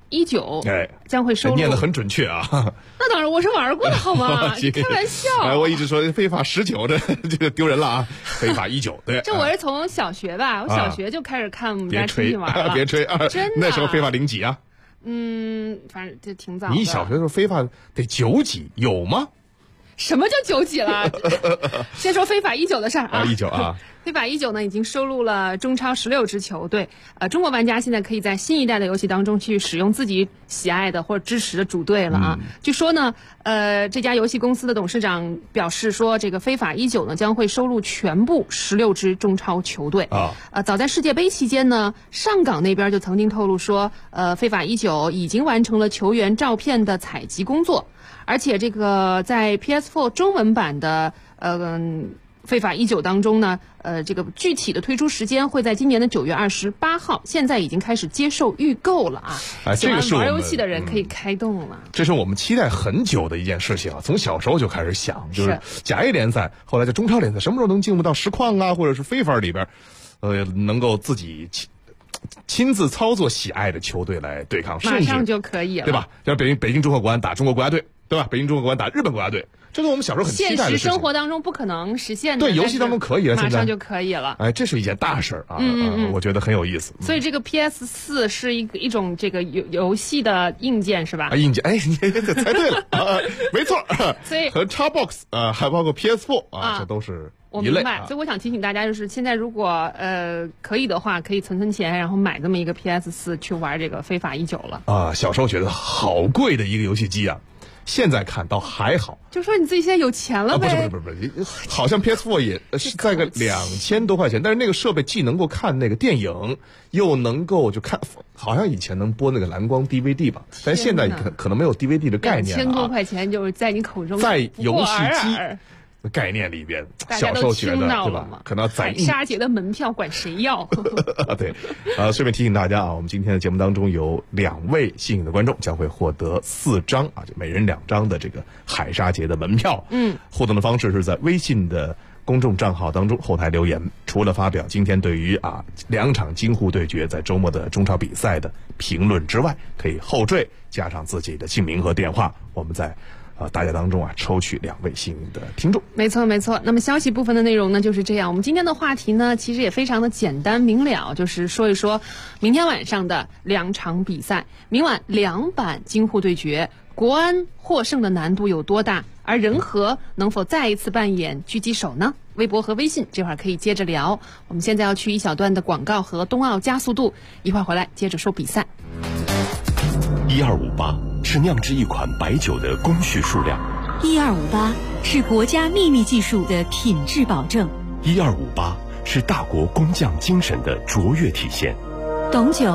19将会收录。 念得很准确啊。 那当然，我是玩过的好吗？开玩笑。 我一直说非法19，这个丢人了啊！非法19，对。 这我是从小学吧，我小学就开始看我们家亲戚玩了。 别吹啊！ 真的。 那时候非法0几啊？ 反正就挺早的。 你小学的时候非法得9几有吗？ 什么叫9几了？先说非法19的事儿啊。 19啊。 非法19呢，已经收录了中超16支球队。中国玩家现在可以在新一代的游戏当中去使用自己喜爱的或者支持的主队了啊。据说呢，这家游戏公司的董事长表示说，这个非法19呢将会收录全部16支中超球队啊。早在世界杯期间呢，上港那边就曾经透露说，非法19已经完成了球员照片的采集工作，而且这个在 PS4 中文版的非法19当中呢，这个具体的推出时间会在今年的9月28号，现在已经开始接受预购了啊！喜欢玩游戏的人可以开动了。 这是我们期待很久的一件事情啊，从小时候就开始想，就是甲 A 联赛，后来在中超联赛，什么时候能进入到实况啊，或者是非法里边，能够自己亲自操作喜爱的球队来对抗， 马上就可以了， 对吧？像北京中赫国安打中国国家队，对吧？北京中赫国安打日本国家队。这是我们小时候很期待的事情。 现实生活当中不可能实现的， 对，游戏当中可以了， 马上就可以了。 哎，这是一件大事啊！我觉得很有意思。 所以这个 PS4是一种这个游戏的硬件是吧？ 硬件，哎，你猜对了，没错。 所以和 Xbox 还包括 PS4 这都是我明白。所以我想提醒大家，就是现在如果可以的话，可以存钱，然后买这么一个 PS4去玩这个非法19了。啊， 小时候觉得好贵的一个游戏机啊。现在看倒还好， 就说你自己现在有钱了呗。 不是，好像 PS4 也是在个2000多块钱，但是那个设备既能够看那个电影，又能够就看，好像以前能播那个蓝光 DVD 吧，但现在可能没有 DVD 的概念了。 2000多块钱就是在你口中在游戏机概念里边，小时候觉得对吧？可能海沙节的门票管谁要？ 对，顺便提醒大家啊，我们今天的节目当中有2位幸运的观众将会获得4张啊，就每人2张的这个海沙节的门票。互动的方式是在微信的公众账号当中后台留言，除了发表今天对于2场京沪对决在周末的中超比赛的评论之外，可以后缀加上自己的姓名和电话，我们在大家当中抽取2位幸运的听众。 没错。那么消息部分的内容呢就是这样。我们今天的话题呢其实也非常的简单明了，就是说一说明天晚上的2场比赛。明晚2版京沪对决，国安获胜的难度有多大？而人和能否再一次扮演狙击手呢？微博和微信这会儿可以接着聊。我们现在要去一小段的广告和冬奥加速度，一会儿回来接着说比赛。 1258是酿制一款白酒的工序数量 ，1258是国家秘密技术的品质保证 ，1258是大国工匠精神的卓越体现。 董酒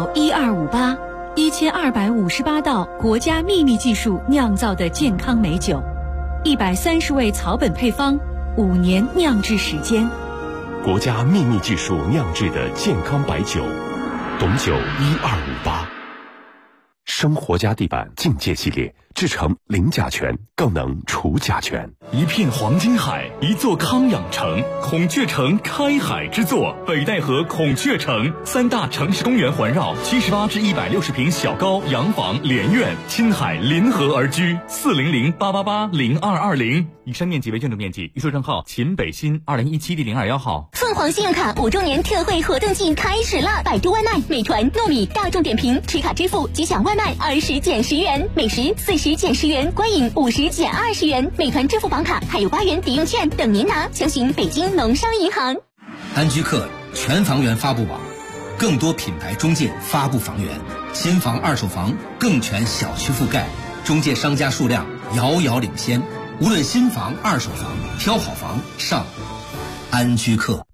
1258，1258道国家秘密技术酿造的健康美酒，130味草本配方，5年酿制时间。 国家秘密技术酿制的健康白酒，董酒1258。生活家地板境界系列制成零甲醛，更能除甲醛。 一片黄金海，一座康养城，孔雀城开海之作，北戴河孔雀城，3大城市公园环绕，78至160平小高洋房连院，亲海临河而居。400-888-0220。以上面积为建筑面积，预售证号秦北新2017第021号。 凤凰信用卡5周年特惠活动季开始了！百度外卖、美团、糯米、大众点评持卡支付即享外卖20减10元，美食40减10元，观影50减20元。美团支付宝卡还有8元抵用券等您拿，详询北京农商银行。 安居客全房源发布网，更多品牌中介发布房源，新房、二手房更全小区覆盖，中介商家数量遥遥领先。无论新房、二手房，挑好房上安居客。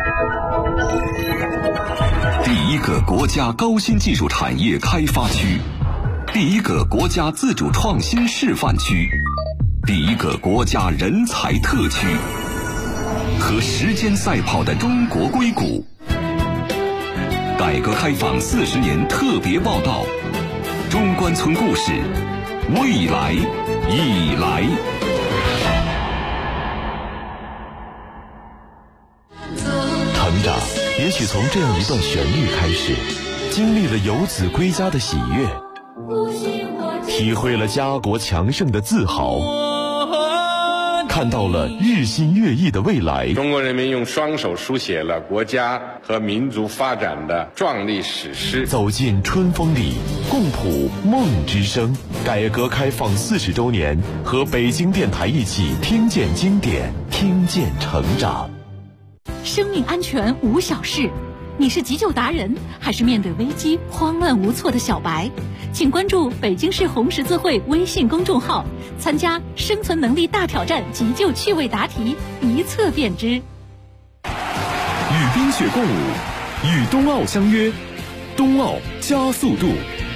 第1个国家高新技术产业开发区，第1个国家自主创新示范区，第1个国家人才特区，和时间赛跑的中国硅谷。改革开放40年特别报道，中关村故事，未来已来。 成长也许从这样一段旋律开始，经历了游子归家的喜悦， 体会了家国强盛的自豪，看到了日新月异的未来。 中国人民用双手书写了国家和民族发展的壮丽史诗。 走进春风里，共谱梦之声。改革开放40周年，和北京电台一起听见经典，听见成长。 生命安全无小事，你是急救达人，还是面对危机慌乱无措的小白？请关注北京市红十字会微信公众号，参加生存能力大挑战急救趣味答题，一测便知。 与冰雪共舞，与冬奥相约，冬奥加速度。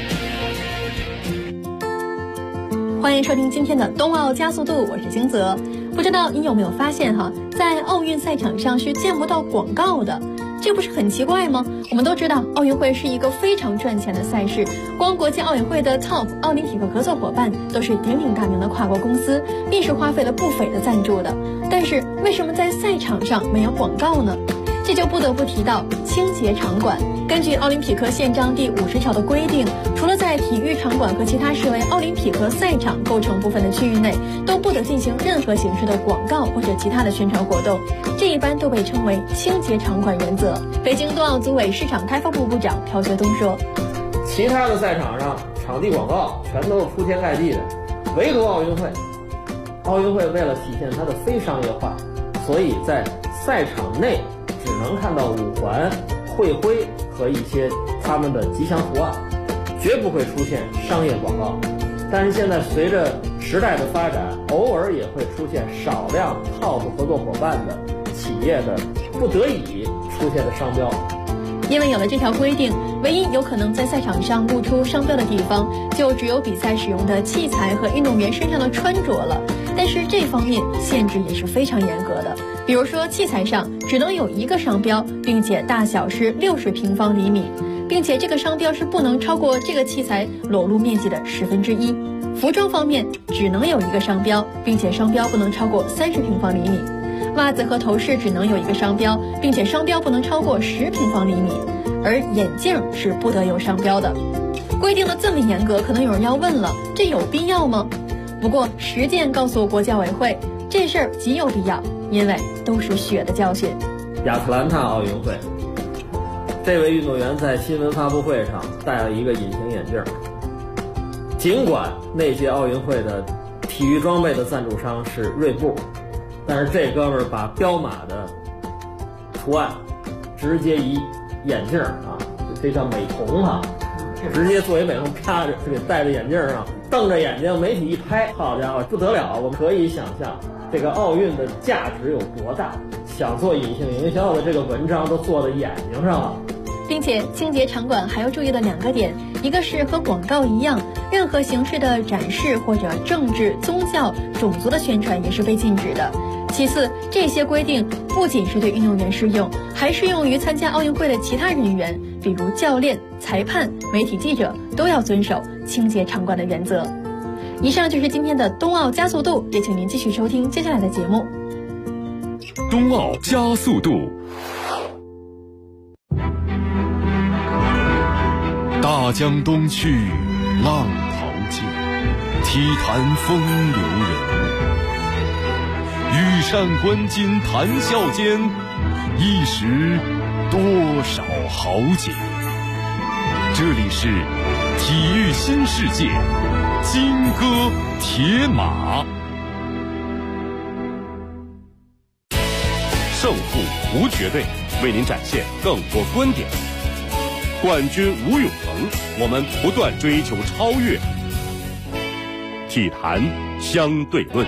欢迎收听今天的冬奥加速度，我是金泽。不知道你有没有发现在奥运赛场上是见不到广告的，这不是很奇怪吗？我们都知道奥运会是一个非常赚钱的赛事，光国际奥委会的 TOP 奥林匹克合作伙伴都是鼎鼎大名的跨国公司，必是花费了不菲的赞助的。但是为什么在赛场上没有广告呢？这就不得不提到清洁场馆。根据奥林匹克宪章第50条的规定，除了在体育场馆和其他视为奥林匹克赛场构成部分的区域内，都不得进行任何形式的广告或者其他的宣传活动，这一般都被称为清洁场馆原则。北京冬奥组委市场开发部部长朴学东说， 其他的赛场上场地广告全都是铺天盖地的，唯独奥运会为了体现它的非商业化，所以在赛场内只能看到五环、会徽和一些他们的吉祥图案，绝不会出现商业广告。但是现在随着时代的发展，偶尔也会出现少量 TOP 合作伙伴的企业的不得已出现的商标。 因为有了这条规定，唯一有可能在赛场上露出商标的地方，就只有比赛使用的器材和运动员身上的穿着了。但是这方面限制也是非常严格的，比如说器材上只能有一个商标，并且大小是60平方厘米，并且这个商标是不能超过这个器材裸露面积的1/10。服装方面只能有一个商标，并且商标不能超过30平方厘米。袜子和头饰只能有一个商标，并且商标不能超过10平方厘米，而眼镜是不得有商标的。规定的这么严格，可能有人要问了，这有必要吗？不过实践告诉国际奥委会，这事儿极有必要，因为都是血的教训。 亚特兰大奥运会，这位运动员在新闻发布会上戴了一个隐形眼镜，尽管那届奥运会的体育装备的赞助商是锐步，但是这哥们儿把彪马的图案直接以眼镜这叫美瞳直接作为美瞳啪着给戴在眼镜上，瞪着眼睛，媒体一拍，好家伙，不得了！我们可以想象这个奥运的价值有多大，想做隐性营销的这个文章都做在眼睛上了。 并且清洁场馆还要注意的2个点，一个是和广告一样，任何形式的展示或者政治、宗教、种族的宣传也是被禁止的。其次，这些规定不仅是对运动员适用，还适用于参加奥运会的其他人员，比如教练、裁判、媒体记者，都要遵守清洁场馆的原则。以上就是今天的冬奥加速度，也请您继续收听接下来的节目。 冬奥加速度。 大江东去，浪淘尽，体坛风流人物。羽扇纶巾谈笑间，一时多少豪杰。这里是体育新世界，金戈铁马。 胜负无绝对，为您展现更多观点。冠军无永恒，我们不断追求超越。体坛相对论。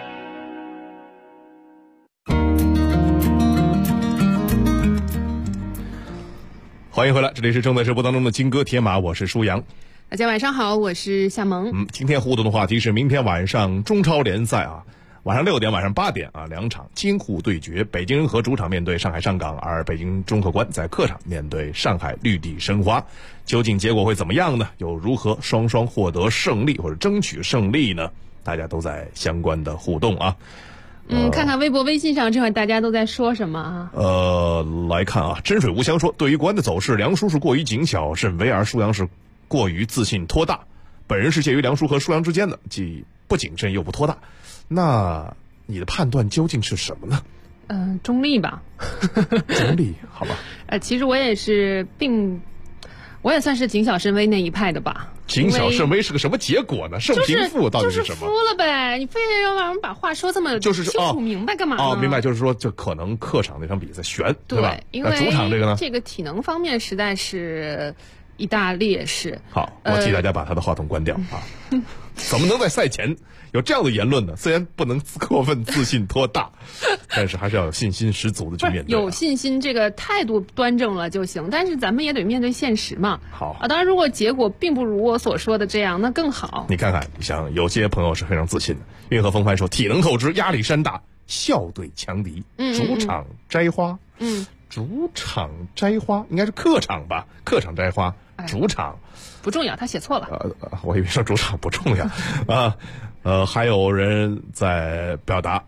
欢迎回来，这里是正在直播当中的金戈铁马，我是舒阳。 大家晚上好，我是夏萌。 今天互动的话题是明天晚上中超联赛晚上6点、晚上8点2场京沪对决，北京人和主场面对上海上港，而北京中客观在客场面对上海绿地申花。究竟结果会怎么样呢？又如何双双获得胜利或者争取胜利呢？大家都在相关的互动看看微博、微信上这会大家都在说什么来看真水无香说，对于国安的走势，梁叔是过于谨小慎微，而舒阳是过于自信托大。 本人是介于梁书和舒阳之间的，既不谨慎又不拖大。那你的判断究竟是什么呢？ 中立吧。 中立，好吧。 其实我也算是谨小慎微那一派的吧。 谨小慎微是个什么结果呢？胜平负到底是什么？ 就是输了呗，你非要让人把话说这么清楚明白干嘛呢？ 明白，就是说这可能客场那场比赛悬， 对吧？ 因为主场这个呢， 这个体能方面实在是一大劣势。 好，我替大家把他的话筒关掉啊！怎么能在赛前有这样的言论呢？虽然不能过分自信拖大，但是还是要有信心十足的去面对。 有信心，这个态度端正了就行，但是咱们也得面对现实嘛。 好当然，如果结果并不如我所说的这样，那更好。 你看看，像有些朋友是非常自信的。运河风帆说，体能透支，压力山大，笑对强敌，主场摘花。主场摘花应该是客场吧？客场摘花，主场不重要，他写错了。 我以为说主场不重要啊。还有人在表达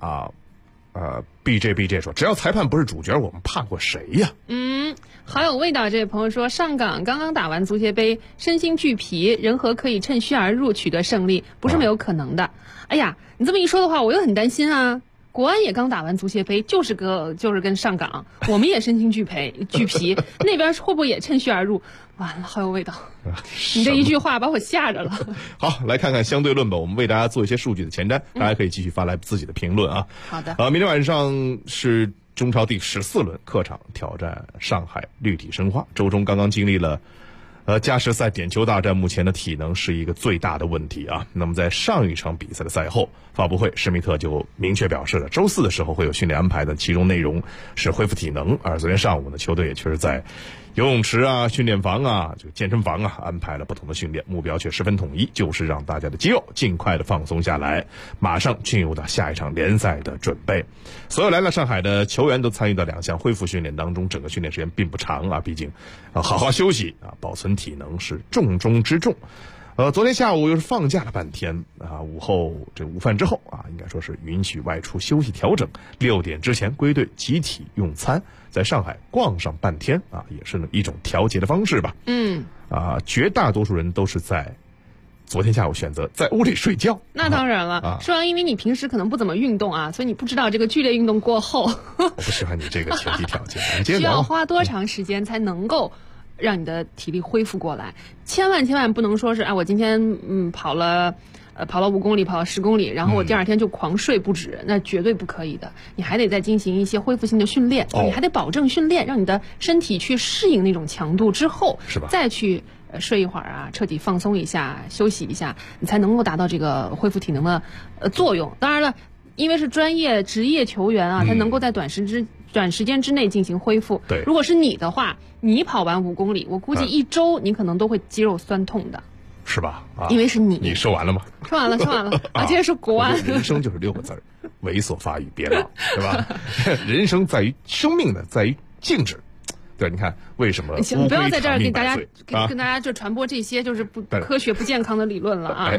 BJ 说，只要裁判不是主角，我们怕过谁呀？ 好有味道。这位朋友说，上港刚刚打完足协杯，身心俱疲，人和可以趁虚而入取得胜利，不是没有可能的。哎呀，你这么一说的话，我又很担心啊。国安也刚打完足协杯，就是跟上港，我们也身心俱疲，那边会不会也趁虚而入？完了，好有味道！你这一句话把我吓着了。 好，来看看相对论吧。我们为大家做一些数据的前瞻，大家可以继续发来自己的评论啊。 好的。 明天晚上是中超第14轮，客场挑战上海绿体申花。周中刚刚经历了加时赛点球大战，目前的体能是一个最大的问题啊。那么在上一场比赛的赛后发布会，施密特就明确表示了，周4的时候会有训练安排的，其中内容是恢复体能。而昨天上午呢，球队也确实在游泳池啊、训练房啊、这个健身房啊安排了不同的训练，目标却十分统一，就是让大家的肌肉尽快的放松下来，马上进入到下一场联赛的准备。所有来了上海的球员都参与到2项恢复训练当中，整个训练时间并不长啊，毕竟好好休息啊，保存体能是重中之重。昨天下午又是放假了半天啊，午后这午饭之后啊，应该说是允许外出休息调整，6点之前归队集体用餐，在上海逛上半天啊，也是一种调节的方式吧。绝大多数人都是在昨天下午选择在屋里睡觉。 那当然了，舒阳，因为你平时可能不怎么运动啊，所以你不知道这个剧烈运动过后， 我不喜欢你这个前提条件。 需要花多长时间才能够让你的体力恢复过来？千万不能说是我今天跑了5公里，跑了10公里，然后我第二天就狂睡不止，那绝对不可以的。你还得再进行一些恢复性的训练，你还得保证训练，让你的身体去适应那种强度之后， 是吧？ 再去睡一会儿啊，彻底放松一下，休息一下，你才能够达到这个恢复体能的作用。当然了，因为是专业职业球员啊，他能够在短时间之内进行恢复。 对， 如果是你的话，你跑完5公里，我估计1周你可能都会肌肉酸痛的。 是吧？ 因为是你说完了吗？ 说完了接着说国安。 人生就是6个字儿，猥琐发育别老，对吧？人生在于生命的，在于静止。对，你看为什么？ 不要在这儿跟大家就传播这些就是不科学、不健康的理论了啊！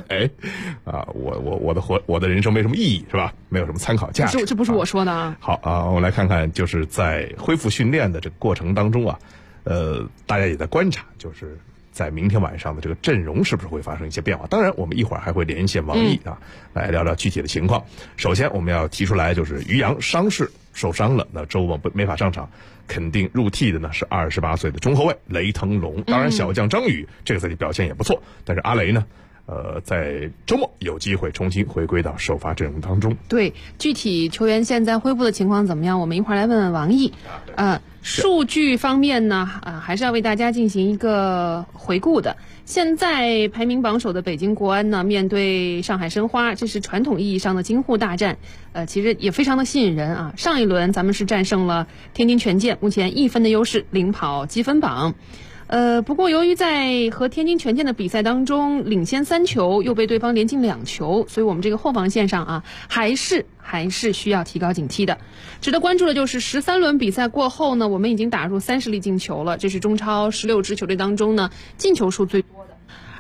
我的人生没什么意义，是吧？没有什么参考价值。 这不是我说的啊。 好啊，我们来看看，就是在恢复训练的这个过程当中啊，大家也在观察，就是在明天晚上的这个阵容是不是会发生一些变化？当然，我们一会儿还会连线王毅来聊聊具体的情况。首先，我们要提出来就是于洋伤势受伤了，那周末没法上场，肯定入替的呢是28岁的中后卫雷腾龙。当然，小将张宇这个赛季表现也不错，但是阿雷呢，在周末有机会重新回归到首发阵容当中。 对，具体球员现在恢复的情况怎么样？我们一会儿来问问王毅。数据方面呢，还是要为大家进行一个回顾的。现在排名榜首的北京国安呢，面对上海申花，这是传统意义上的京沪大战，其实也非常的吸引人啊。上一轮咱们是战胜了天津权健，目前1分的优势领跑积分榜。不过由于在和天津权健的比赛当中领先3球，又被对方连进2球，所以我们这个后防线上啊，还是需要提高警惕的。值得关注的就是13轮比赛过后呢，我们已经打入30粒进球了，这是中超16支球队当中呢进球数最多的。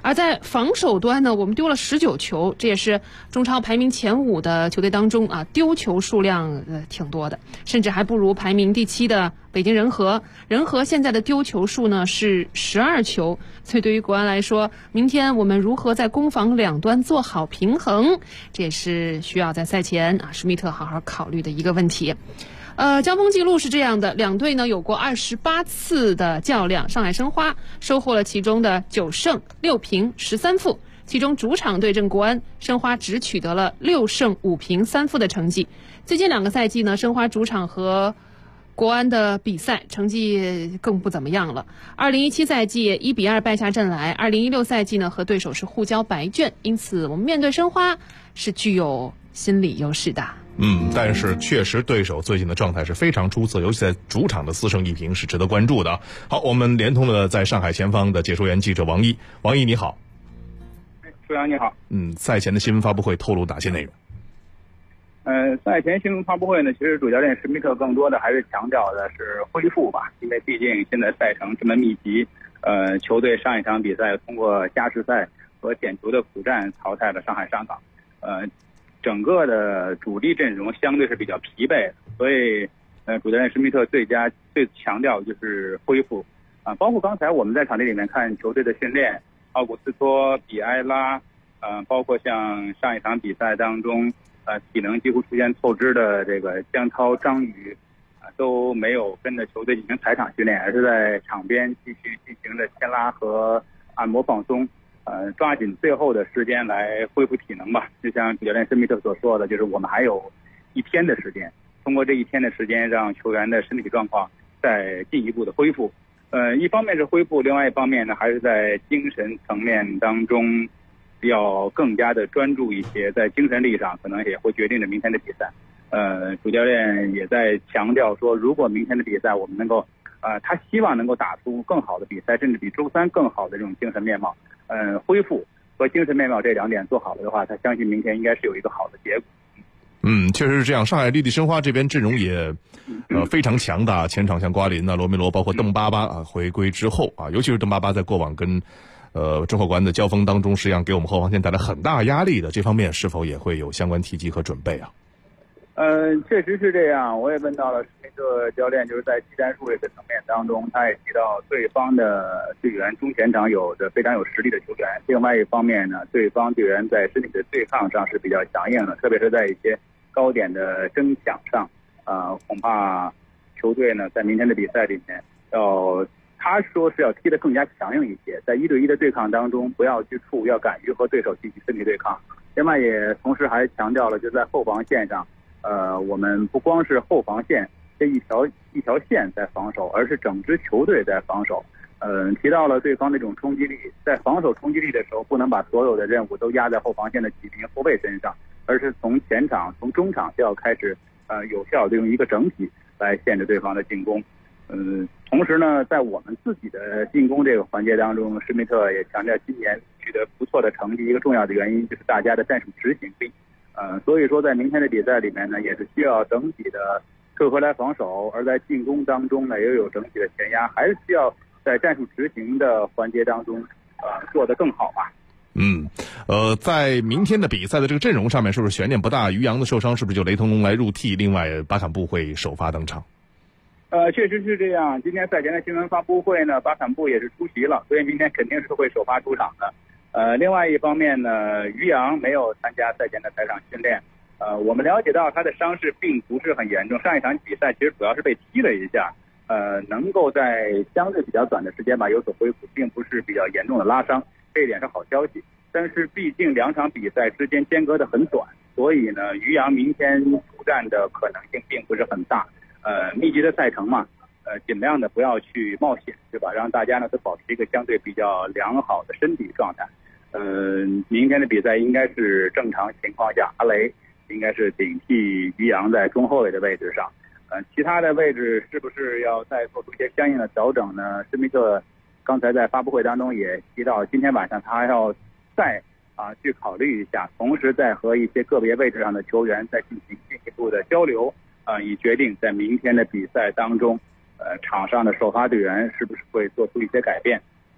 而在防守端呢，我们丢了19球，这也是中超排名前5的球队当中啊，丢球数量挺多的，甚至还不如排名第7的北京人和。人和现在的丢球数呢是12球，所以对于国安来说，明天我们如何在攻防两端做好平衡，这也是需要在赛前啊施密特好好考虑的一个问题。交锋记录是这样的，两队呢有过28次的较量，上海申花收获了其中的9胜6平13负，其中主场对阵国安，申花只取得了6胜5平3负的成绩。最近2个赛季呢，申花主场和国安的比赛成绩更不怎么样了。2017赛季1比2败下阵来，2016赛季呢和对手是互交白卷，因此我们面对申花是具有心理优势的。 但是确实对手最近的状态是非常出色，尤其在主场的4胜1平是值得关注的。好，我们连通了在上海前方的解说员记者王毅。王毅你好。 舒阳你好。 赛前的新闻发布会透露哪些内容？ 赛前新闻发布会呢，其实主教练施密特更多的还是强调的是恢复吧，因为毕竟现在赛程这么密集，球队上一场比赛通过加时赛和点球的苦战淘汰了上海上港，整个的主力阵容相对是比较疲惫的，所以主教练施密特最强调就是恢复啊，包括刚才我们在场地里面看球队的训练，奥古斯托、比埃拉，包括像上一场比赛当中体能几乎出现透支的这个江涛、张宇都没有跟着球队进行踩场训练，而是在场边继续进行着牵拉和按摩放松。抓紧最后的时间来恢复体能吧。就像主教练施密特所说的，就是我们还有1天的时间，通过这1天的时间，让球员的身体状况再进一步的恢复。一方面是恢复，另外一方面呢，还是在精神层面当中要更加的专注一些，在精神力上可能也会决定着明天的比赛。主教练也在强调说，如果明天的比赛我们能够他希望能够打出更好的比赛，甚至比周3更好的这种精神面貌。恢复和精神面貌这2点做好了的话，他相信明天应该是有一个好的结果。 确实是这样。上海绿地申花这边阵容也非常强大，前场像瓜林罗梅罗，包括邓巴巴回归之后尤其是邓巴巴在过往跟中赫国安的交锋当中，实际上给我们后防线带来很大压力的，这方面是否也会有相关提及和准备啊？ 确实是这样。我也问到了施密特教练，就是在技战术这个层面当中，他也提到对方的队员中前场有着非常有实力的球员，另外一方面呢，对方队员在身体的对抗上是比较强硬的，特别是在一些高点的争抢上，恐怕球队呢在明天的比赛里面他说是要踢得更加强硬一些，在1对1的对抗当中不要去怵，要敢于和对手进行身体对抗。另外也同时还强调了，就在后防线上我们不光是后防线这一条线在防守，而是整支球队在防守。提到了对方那种冲击力，在防守冲击力的时候，不能把所有的任务都压在后防线的几名后卫身上，而是从前场、从中场就要开始有效的用一个整体来限制对方的进攻。同时呢，在我们自己的进攻这个环节当中，施密特也强调今年取得不错的成绩，一个重要的原因就是大家的战术执行力。所以说在明天的比赛里面呢，也是需要整体的退回来防守，而在进攻当中呢，也有整体的前压，还是需要在战术执行的环节当中做得更好吧。 在明天的比赛的这个阵容上面，是不是悬念不大？于洋的受伤是不是就雷腾龙来入替？另外巴坎布会首发登场。 确实是这样。今天赛前的新闻发布会呢，巴坎布也是出席了，所以明天肯定是会首发出场的。另外一方面呢，于洋没有参加赛前的踩场训练。我们了解到他的伤势并不是很严重，上一场比赛其实主要是被踢了一下，能够在相对比较短的时间吧有所恢复，并不是比较严重的拉伤，这一点是好消息。但是毕竟2场比赛之间间隔的很短，所以呢，于洋明天出战的可能性并不是很大。密集的赛程嘛，尽量的不要去冒险，对吧？让大家呢都保持一个相对比较良好的身体状态。明天的比赛应该是正常情况下，阿雷应该是顶替于洋在中后卫的位置上。其他的位置是不是要再做出一些相应的调整呢？施密特刚才在发布会当中也提到，今天晚上他还要再去考虑一下，同时再和一些个别位置上的球员再进行进一步的交流，以决定在明天的比赛当中，场上的首发队员是不是会做出一些改变。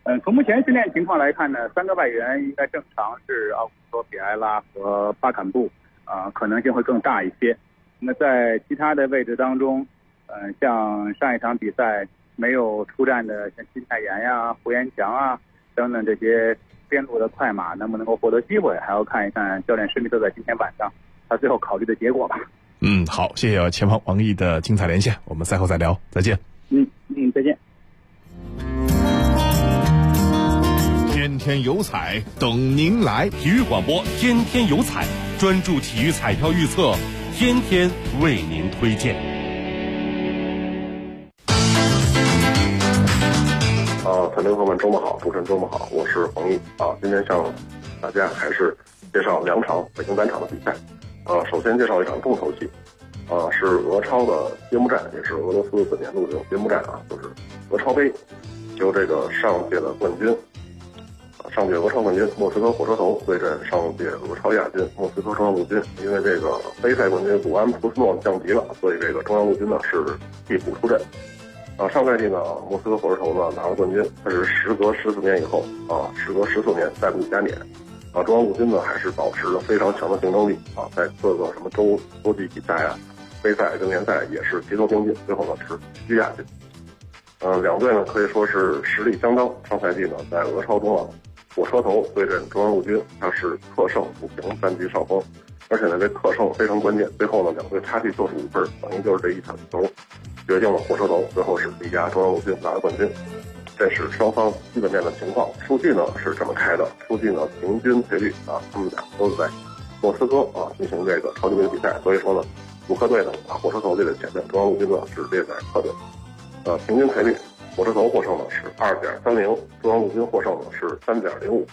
从目前训练情况来看呢，3个外援应该正常是奥古斯托、比埃拉和巴坎布，可能性会更大一些。那么在其他的位置当中，像上一场比赛没有出战的像金泰妍呀、胡延强啊等等这些边路的快马，能不能够获得机会，还要看一看教练施密特在今天晚上他最后考虑的结果吧。 好，谢谢前方王毅的精彩连线，我们赛后再聊，再见。 再见。 天天有彩等您来， 体育广播天天有彩，专注体育彩票预测，天天为您推荐。 粉丝朋友们周末好，主持人周末好，我是黄奕今天向大家还是介绍2场北京单场的比赛。首先介绍一场重头戏，是俄超的揭幕战，也是俄罗斯本年度这种揭幕战就是俄超杯，由这个上届的冠军，上届俄超冠军莫斯科火车头对阵上届俄超亚军莫斯科中央陆军。因为这个杯赛冠军古安普斯诺降级了，所以这个中央陆军呢是替补出阵。上赛季呢，莫斯科火车头呢拿了冠军，但是时隔14年以后时隔14年再度加冕。中央陆军呢还是保持着非常强的竞争力在各个什么洲际比赛杯赛跟联赛也是齐头并进，最后呢是居亚军。两队呢可以说是实力相当。上赛季呢在俄超中火车头对阵中央陆军，它是客胜5平3局上风，而且呢这客胜非常关键，最后呢两队差距就是5分，等于就是这一场球决定了火车头最后是力压中央陆军拿了冠军。这是双方基本面的情况。数据呢是这么开的，数据呢平均赔率他们俩都是在莫斯科进行这个超级杯比赛，所以说呢主客队呢火车头列在前面，中央陆军呢是列在客队。平均赔率火车头获胜呢是 2.30， 中央陆军获胜呢是 3.05，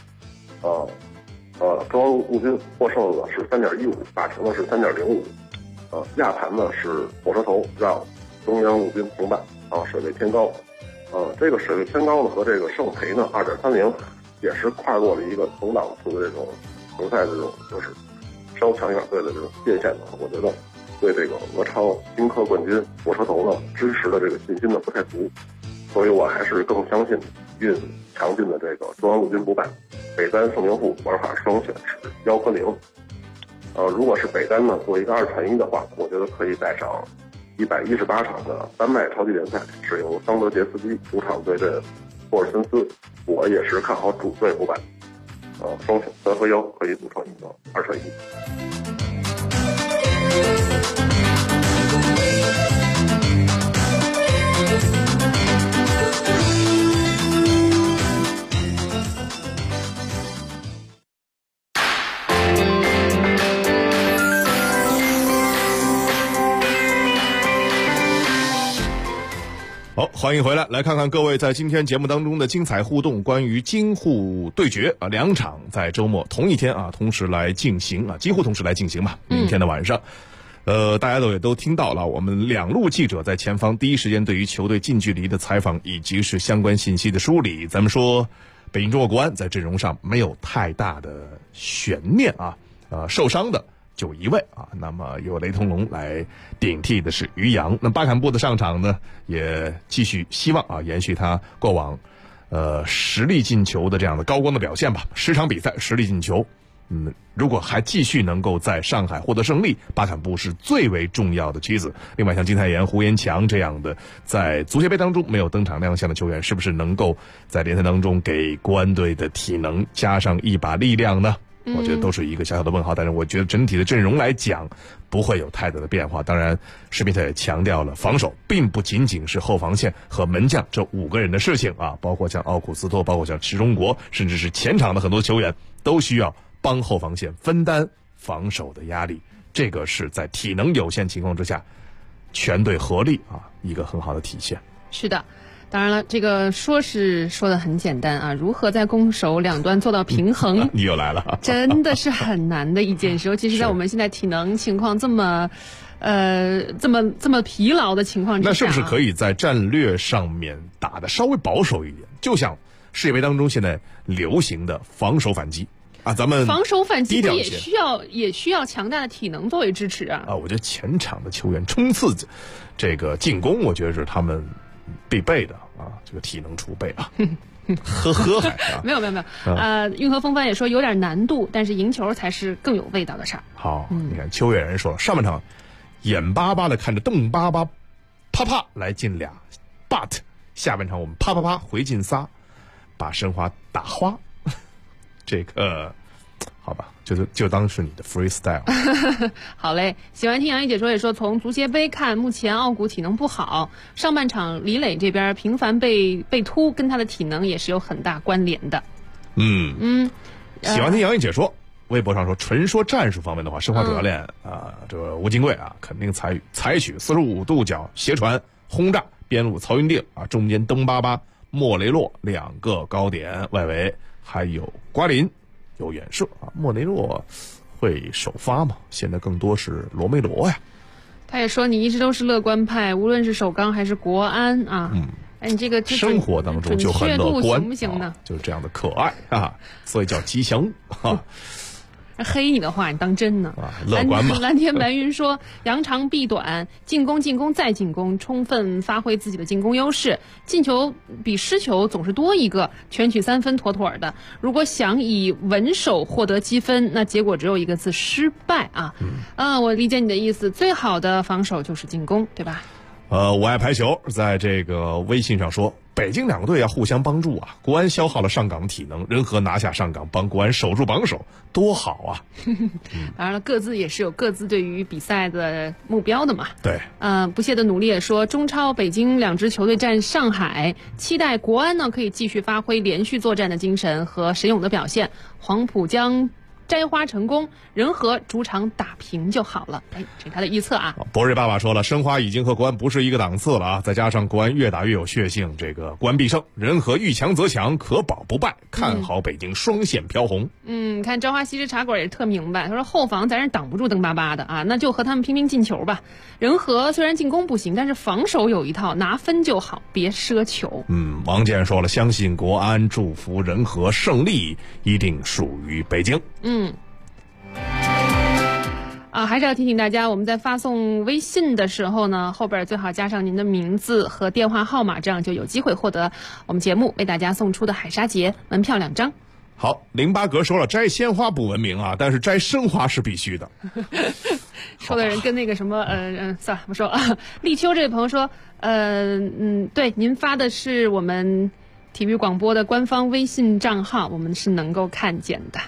中央陆军获胜呢是 3.15， 打平呢是 3.05， 亚盘呢是火车头让中央陆军平半水位偏高。这个水位偏高呢和这个胜赔呢 2.30 也是跨过了一个同档次的这种球赛的这种就是稍强一点队的这种界限呢，我觉得对这个俄超新科冠军火车头呢支持的这个信心呢不太足，所以我还是更相信运强劲的这个中央陆军补办。北单宋明富玩法双选是1和0。如果是北单呢做一个2传1的话，我觉得可以带上118场的丹麦超级联赛，是由桑德杰斯基主场对阵霍尔森斯，我也是看好主队补办。双选3和1可以组成一个2传1。 好，欢迎回来，来看看各位在今天节目当中的精彩互动。关于京沪对决2场在周末同一天同时来进行几乎同时来进行吧。明天的晚上，大家也都听到了，我们2路记者在前方第一时间对于球队近距离的采访以及是相关信息的梳理。咱们说，北京中国国安在阵容上没有太大的悬念受伤的就1位那么由雷腾龙来顶替的是于洋。那巴坎布的上场呢，也继续希望延续他过往实力进球的这样的高光的表现吧。10场比赛实力进球，如果还继续能够在上海获得胜利，巴坎布是最为重要的棋子。另外像金泰妍、胡延强这样的在足协杯当中没有登场亮相的球员，是不是能够在联赛当中给国安队的体能加上一把力量呢？我觉得都是一个小小的问号，但是我觉得整体的阵容来讲不会有太大的变化。当然施密特也强调了，防守并不仅仅是后防线和门将这5个人的事情包括像奥古斯托，包括像池中国，甚至是前场的很多球员都需要帮后防线分担防守的压力。这个是在体能有限情况之下全队合力一个很好的体现。 是的，当然了，这个说的很简单如何在攻守两端做到平衡， 你又来了， 真的是很难的一件事，尤其是在我们现在体能情况这么疲劳的情况之下， 那是不是可以在战略上面打得稍微保守一点？就像世界杯当中现在流行的防守反击咱们防守反击也需要强大的体能作为支持我觉得前场的球员冲刺这个进攻，我觉得是他们必备的这个体能储备喝海啊。 没有，运河风帆也说有点难度，但是赢球才是更有味道的事儿。 好，你看秋月人说上半场眼巴巴的看着邓巴巴啪啪来进俩 ，but 下半场我们啪啪啪回进仨，把申花打花。这个好吧，就当是你的 freestyle。 好嘞，喜欢听杨毅解说也说，从足协杯看，目前奥古体能不好，上半场李磊这边频繁被突，跟他的体能也是有很大关联的。 喜欢听杨毅解说。微博上说，纯说战术方面的话，申花主教练这个吴金贵啊，肯定采取45度角斜传轰炸边路曹云定啊，中间登巴巴、莫雷洛2个高点，外围还有瓜林有远射啊。莫雷洛会首发吗？现在更多是罗梅罗呀。 他也说你一直都是乐观派，无论是首钢还是国安啊。你这个生活当中就很乐观， 行不行呢？ 就是这样的可爱啊，所以叫吉祥啊。 黑你的话，你当真呢？ 乐观嘛。 蓝天白云说，扬长避短，进攻再进攻，充分发挥自己的进攻优势。进球比失球总是多一个，全取3分妥妥的。如果想以稳守获得积分，那结果只有一个字：失败啊！我理解你的意思，最好的防守就是进攻，对吧？ 我爱排球在这个微信上说，北京两个队要互相帮助啊！国安消耗了上港的体能，仁和拿下上港，帮国安守住榜首，多好啊！ 当然了，各自也是有各自对于比赛的目标的嘛。 对， 不懈的努力也说，中超北京2支球队战上海，期待国安呢可以继续发挥连续作战的精神和神勇的表现，黄浦江摘花成功，仁和主场打平就好了。这是他的预测啊。 博瑞爸爸说了，申花已经和国安不是一个档次了啊！再加上国安越打越有血性，这个国安必胜，仁和遇强则强，可保不败，看好北京双线飘红。 看朝华西施茶馆也是特明白，他说后防咱是挡不住登巴巴的啊，那就和他们拼命进球吧。仁和虽然进攻不行，但是防守有一套，拿分就好，别奢求。 王健说了，相信国安，祝福仁和胜利一定属于北京。 还是要提醒大家，我们在发送微信的时候呢，后边最好加上您的名字和电话号码，这样就有机会获得我们节目为大家送出的海沙节门票2张。 好，08格说了，摘鲜花不文明啊，但是摘生花是必须的。 说的人跟那个什么算了不说啊。立秋这位朋友说，对，您发的是我们体育广播的官方微信账号，我们是能够看见的。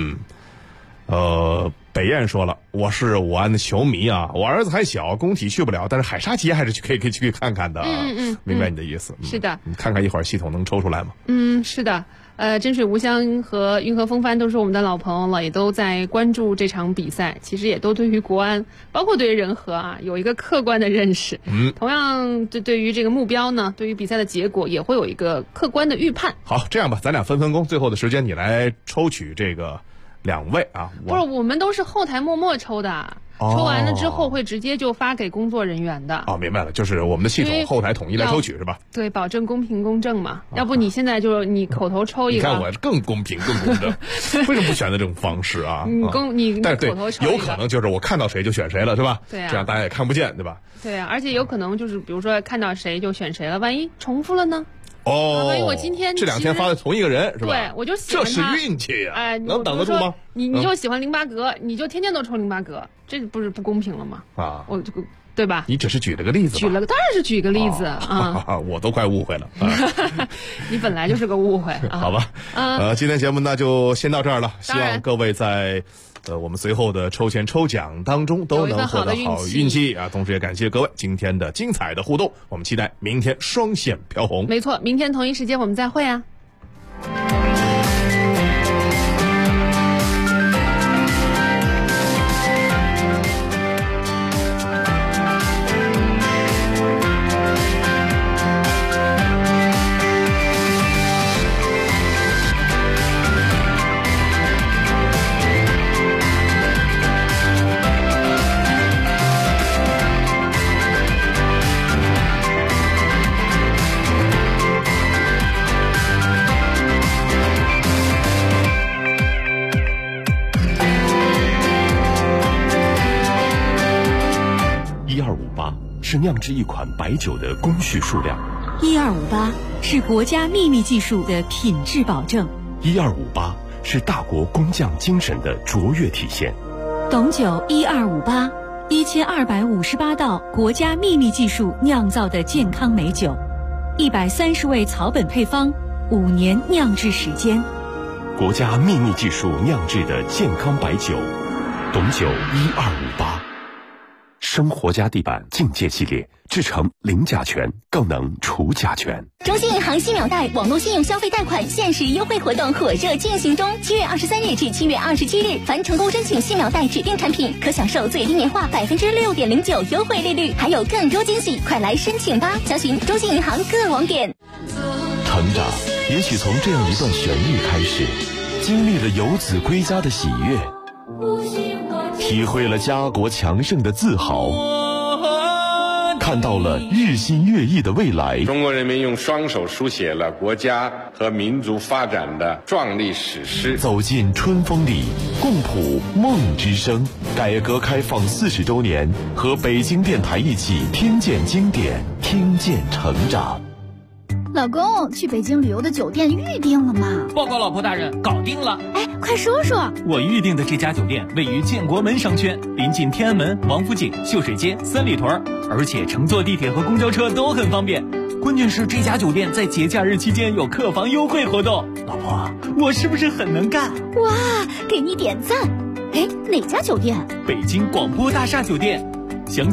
北燕说了，我是武安的球迷啊，我儿子还小，工体去不了，但是海沙节还是可以去看看的啊。明白你的意思。 是的， 你看看一会儿系统能抽出来吗？ 是的。真水无香和运河风帆都是我们的老朋友了，也都在关注这场比赛，其实也都对于国安，包括对于仁和啊，有一个客观的认识。同样对于这个目标呢，对于比赛的结果也会有一个客观的预判。 好，这样吧，咱俩分工，最后的时间你来抽取这个2位啊。 不是，我们都是后台默默抽的。抽完了之后会直接就发给工作人员的。 明白了，就是我们的系统后台统一来抽取是吧？ 对，保证公平公正嘛。要不你现在就你口头抽一个， 你看我更公平更公正，为什么不选择这种方式啊？ 你但口头抽一个， 有可能就是我看到谁就选谁了，是吧？ 对啊， 这样大家也看不见，对吧？ 对啊，而且有可能就是比如说看到谁就选谁了，万一重复了呢？万一我今天这2天发的同一个人是吧？ 对，我就喜欢他， 这是运气呀！能等得住吗？ 你就喜欢08格，你就天天都抽08格，这不是不公平了吗？ 我这个对吧？ 你只是举了个例子， 当然是举个例子我都快误会了。 你本来就是个误会， 好吧？今天节目那就先到这儿了，希望各位在我们随后的抽签抽奖当中都能获得好运气啊！同时也感谢各位今天的精彩的互动，我们期待明天双线飘红。 没错，明天同一时间我们再会啊。 是酿制一款白酒的工序数量。 1258 是国家秘密技术的品质保证。 1258是大国工匠精神的卓越体现。 董酒1258，1258道国家秘密技术酿造的健康美酒，130味草本配方，5年酿制时间。 国家秘密技术酿制的健康白酒，董酒1258。生活家地板境界系列，制成零甲醛，更能除甲醛。 中信银行新秒贷网络信用消费贷款限时优惠活动火热进行中，7月23日至7月27日，凡成功申请新秒贷指定产品，可享受最低年化6.09%优惠利率，还有更多惊喜，快来申请吧！详询中信银行各网点。 成长也许从这样一段旋律开始，经历了游子归家的喜悦，体会了家国强盛的自豪，看到了日新月异的未来。 中国人民用双手书写了国家和民族发展的壮丽史诗。 走进春风里，共谱梦之声。改革开放40周年，和北京电台一起听见经典，听见成长。 老公，去北京旅游的酒店预定了吗？ 报告老婆大人，搞定了。 哎，快说说。 我预定的这家酒店位于建国门商圈，临近天安门、王府井、秀水街、三里屯，而且乘坐地铁和公交车都很方便。关键是这家酒店在节假日期间有客房优惠活动。老婆，我是不是很能干？ 哇，给你点赞。哎，哪家酒店？ 北京广播大厦酒店。